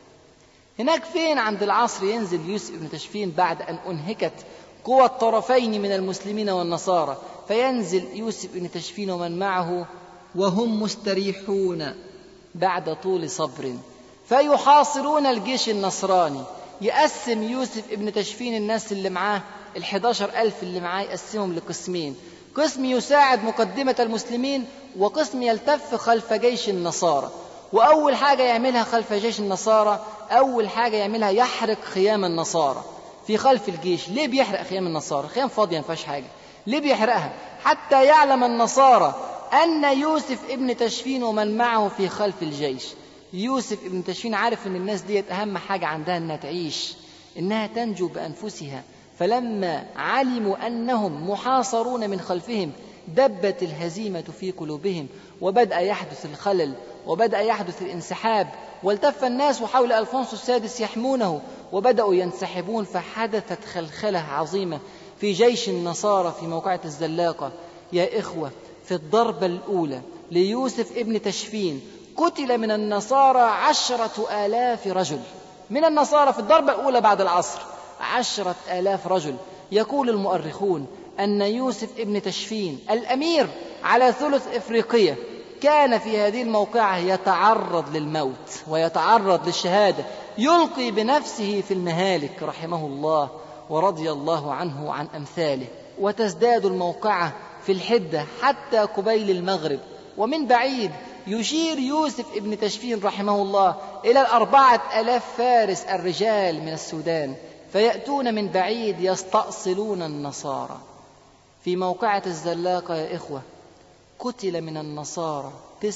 هناك فين عند العصر ينزل يوسف ابن تشفين بعد أن أنهكت قوى الطرفين من المسلمين والنصارى، فينزل يوسف ابن تشفين ومن معه وهم مستريحون بعد طول صبر فيحاصرون الجيش النصراني. يقسم يوسف ابن تشفين الناس اللي معاه 11,000 اللي معاه يقسمهم لقسمين: قسم يساعد مقدمة المسلمين، وقسم يلتف خلف جيش النصارى. وأول حاجة يعملها خلف جيش النصارى، أول حاجة يعملها يحرق خيام النصارى في خلف الجيش. ليه بيحرق خيام النصارى؟ خيام فاضية ما فيهاش حاجة. ليه بيحرقها؟ حتى يعلم النصارى أن يوسف ابن تشفين ومن معه في خلف الجيش. يوسف ابن تشفين عارف أن الناس ديت أهم حاجة عندها أنها تعيش، إنها تنجو بأنفسها. فلما علموا أنهم محاصرون من خلفهم دبت الهزيمة في قلوبهم، وبدأ يحدث الخلل، وبدأ يحدث الانسحاب، والتف الناس حول ألفونسو السادس يحمونه، وبدأوا ينسحبون. فحدثت خلخلة عظيمة في جيش النصارى في موقعة الزلاقة. يا إخوة، في الضربة الأولى ليوسف ابن تشفين قتل من النصارى 10,000 رجل. من النصارى في الضربة الأولى بعد العصر 10,000 رجل. يقول المؤرخون أن يوسف ابن تشفين الأمير على ثلث إفريقيا كان في هذه الموقعة يتعرض للموت ويتعرض للشهادة، يلقي بنفسه في المهالك رحمه الله ورضي الله عنه وعن أمثاله. وتزداد الموقعة في الحدة حتى قبيل المغرب. ومن بعيد يشير يوسف ابن تشفين رحمه الله إلى 4,000 فارس الرجال من السودان، فيأتون من بعيد يستأصلون النصارى. في موقعة الزلاقة يا إخوة قتل من النصارى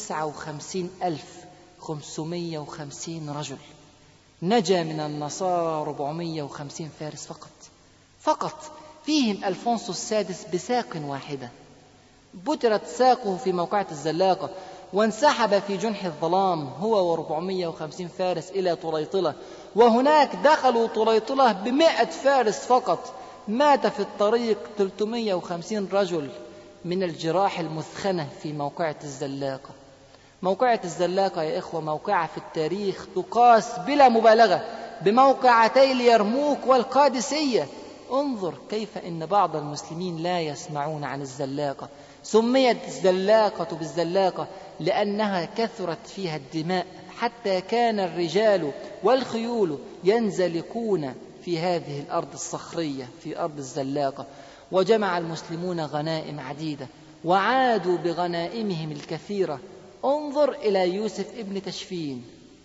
59,550 رجل، نجا من النصارى 450 فارس فقط، فيهم ألفونسو السادس بساق واحدة. بترت ساقه في موقعة الزلاقة وانسحب في جنح الظلام هو و450 فارس إلى طليطلة، وهناك دخلوا طليطلة ب100 فارس فقط. مات في الطريق 350 رجل من الجراح المثخنة في موقعة الزلاقة. موقعة الزلاقة يا إخوة موقعة في التاريخ تقاس بلا مبالغة بموقعتي اليرموك والقادسية. انظر كيف إن بعض المسلمين لا يسمعون عن الزلاقة. سميت الزلاقة بالزلاقة لأنها كثرت فيها الدماء، حتى كان الرجال والخيول ينزلقون في هذه الأرض الصخرية في أرض الزلاقة. وجمع المسلمون غنائم عديدة وعادوا بغنائمهم الكثيرة. انظر إلى يوسف ابن تشفين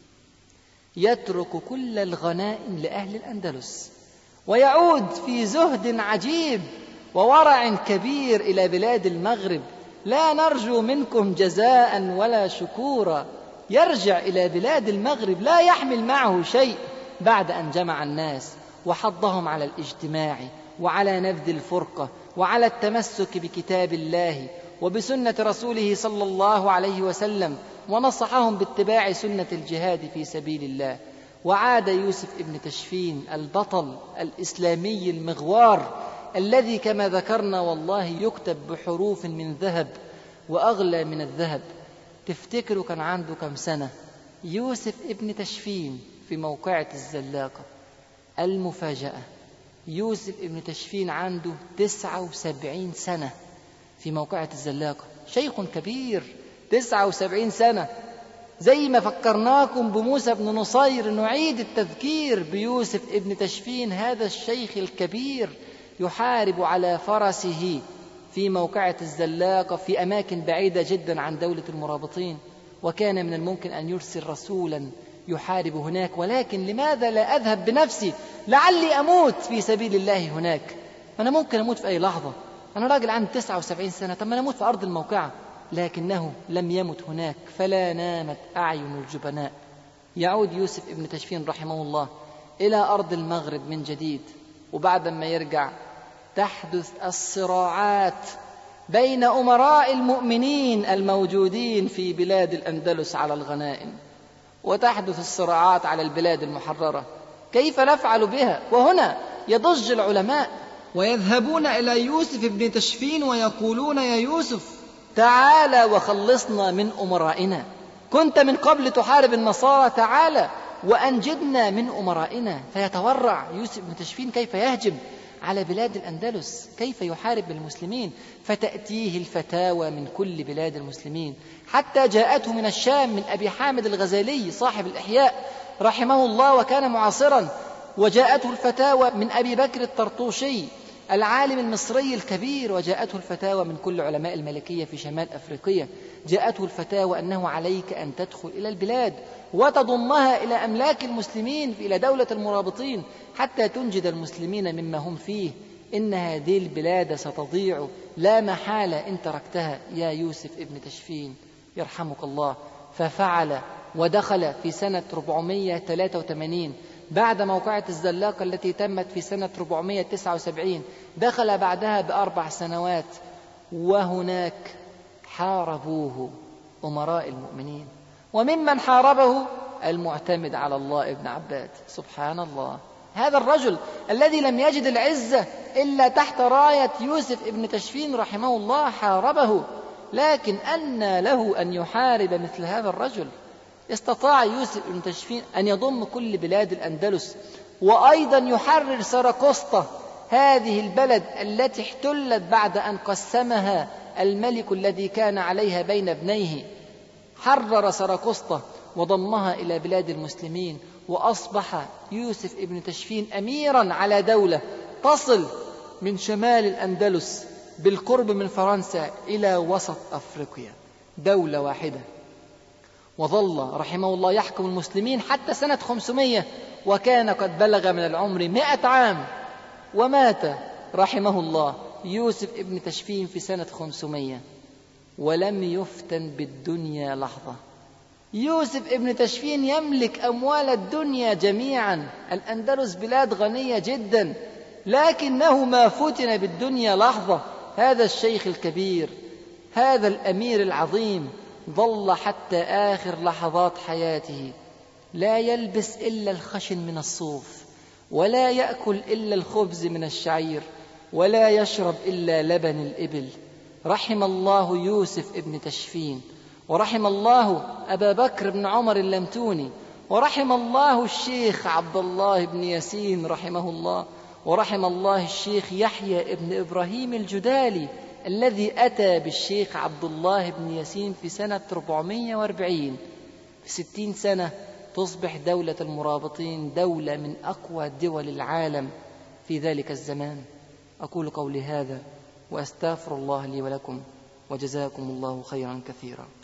يترك كل الغنائم لأهل الأندلس ويعود في زهد عجيب وورع كبير إلى بلاد المغرب. لا نرجو منكم جزاء ولا شكورا. يرجع إلى بلاد المغرب لا يحمل معه شيء بعد أن جمع الناس وحضهم على الاجتماع وعلى نبذ الفرقة وعلى التمسك بكتاب الله وبسنة رسوله صلى الله عليه وسلم، ونصحهم باتباع سنة الجهاد في سبيل الله. وعاد يوسف ابن تشفين البطل الإسلامي المغوار الذي كما ذكرنا والله يكتب بحروف من ذهب وأغلى من الذهب. تفتكروا كان عنده كم سنة يوسف ابن تشفين في موقعة الزلاقة؟ المفاجأة، يوسف ابن تشفين عنده 79 سنة في موقعة الزلاقة، شيخ كبير 79 سنة. زي ما فكرناكم بموسى بن نصير نعيد التذكير بيوسف ابن تشفين، هذا الشيخ الكبير يحارب على فرسه في موقعة الزلاقة في أماكن بعيدة جدا عن دولة المرابطين، وكان من الممكن أن يرسل رسولا يحارب هناك. ولكن لماذا لا أذهب بنفسي لعلي أموت في سبيل الله هناك؟ أنا ممكن أموت في أي لحظة، أنا راجل عندي 79 سنة، طب ما أنا أموت في أرض الموقعة. لكنه لم يمت هناك، فلا نامت أعين الجبناء. يعود يوسف ابن تشفين رحمه الله إلى أرض المغرب من جديد، وبعد ما يرجع تحدث الصراعات بين أمراء المؤمنين الموجودين في بلاد الأندلس على الغنائم، وتحدث الصراعات على البلاد المحررة. كيف نفعل بها؟ وهنا يضج العلماء ويذهبون إلى يوسف ابن تشفين ويقولون: يا يوسف تعالى وخلصنا من أمرائنا، كنت من قبل تحارب النصارى، تعالى وأنجدنا من أمرائنا. فيتورع يوسف بن تشفين كيف يهجم على بلاد الأندلس، كيف يحارب المسلمين. فتأتيه الفتاوى من كل بلاد المسلمين، حتى جاءته من الشام من أبي حامد الغزالي صاحب الإحياء رحمه الله وكان معاصرا، وجاءته الفتاوى من أبي بكر الطرطوشي العالم المصري الكبير، وجاءته الفتاوى من كل علماء المالكية في شمال أفريقيا. جاءته الفتاوى أنه عليك أن تدخل إلى البلاد وتضمها إلى أملاك المسلمين إلى دولة المرابطين حتى تنجد المسلمين مما هم فيه إن هذه البلاد ستضيع لا محالة إن تركتها يا يوسف ابن تشفين يرحمك الله. ففعل ودخل في سنة 483 بعد موقعة الزلاقة التي تمت في سنة 479، دخل بعدها ب4 سنوات، وهناك حاربوه أمراء المؤمنين، وممن حاربه المعتمد على الله ابن عباد. سبحان الله، هذا الرجل الذي لم يجد العزة إلا تحت راية يوسف ابن تشفين رحمه الله حاربه. لكن أنى له أن يحارب مثل هذا الرجل؟ استطاع يوسف ابن تشفين أن يضم كل بلاد الأندلس، وأيضا يحرر سراقسطة، هذه البلد التي احتلت بعد أن قسمها الملك الذي كان عليها بين ابنيه. حرر سراقسطة وضمها إلى بلاد المسلمين، وأصبح يوسف ابن تشفين أميرا على دولة تصل من شمال الأندلس بالقرب من فرنسا إلى وسط أفريقيا، دولة واحدة. وظل رحمه الله يحكم المسلمين حتى سنة 500، وكان قد بلغ من العمر 100 عام، ومات رحمه الله يوسف ابن تشفين في سنة 500 ولم يفتن بالدنيا لحظة. يوسف ابن تشفين يملك أموال الدنيا جميعا، الأندلس بلاد غنية جدا، لكنه ما فتن بالدنيا لحظة. هذا الشيخ الكبير، هذا الأمير العظيم، ظل حتى آخر لحظات حياته لا يلبس إلا الخشن من الصوف، ولا يأكل إلا الخبز من الشعير، ولا يشرب إلا لبن الإبل. رحم الله يوسف ابن تشفين، ورحم الله أبا بكر بن عمر اللمتوني، ورحم الله الشيخ عبد الله بن ياسين رحمه الله، ورحم الله الشيخ يحيى ابن إبراهيم الجدالي الذي أتى بالشيخ عبد الله بن ياسين في سنة 440. في 60 سنة تصبح دولة المرابطين دولة من أقوى دول العالم في ذلك الزمان. أقول قولي هذا وأستغفر الله لي ولكم، وجزاكم الله خيرا كثيرا.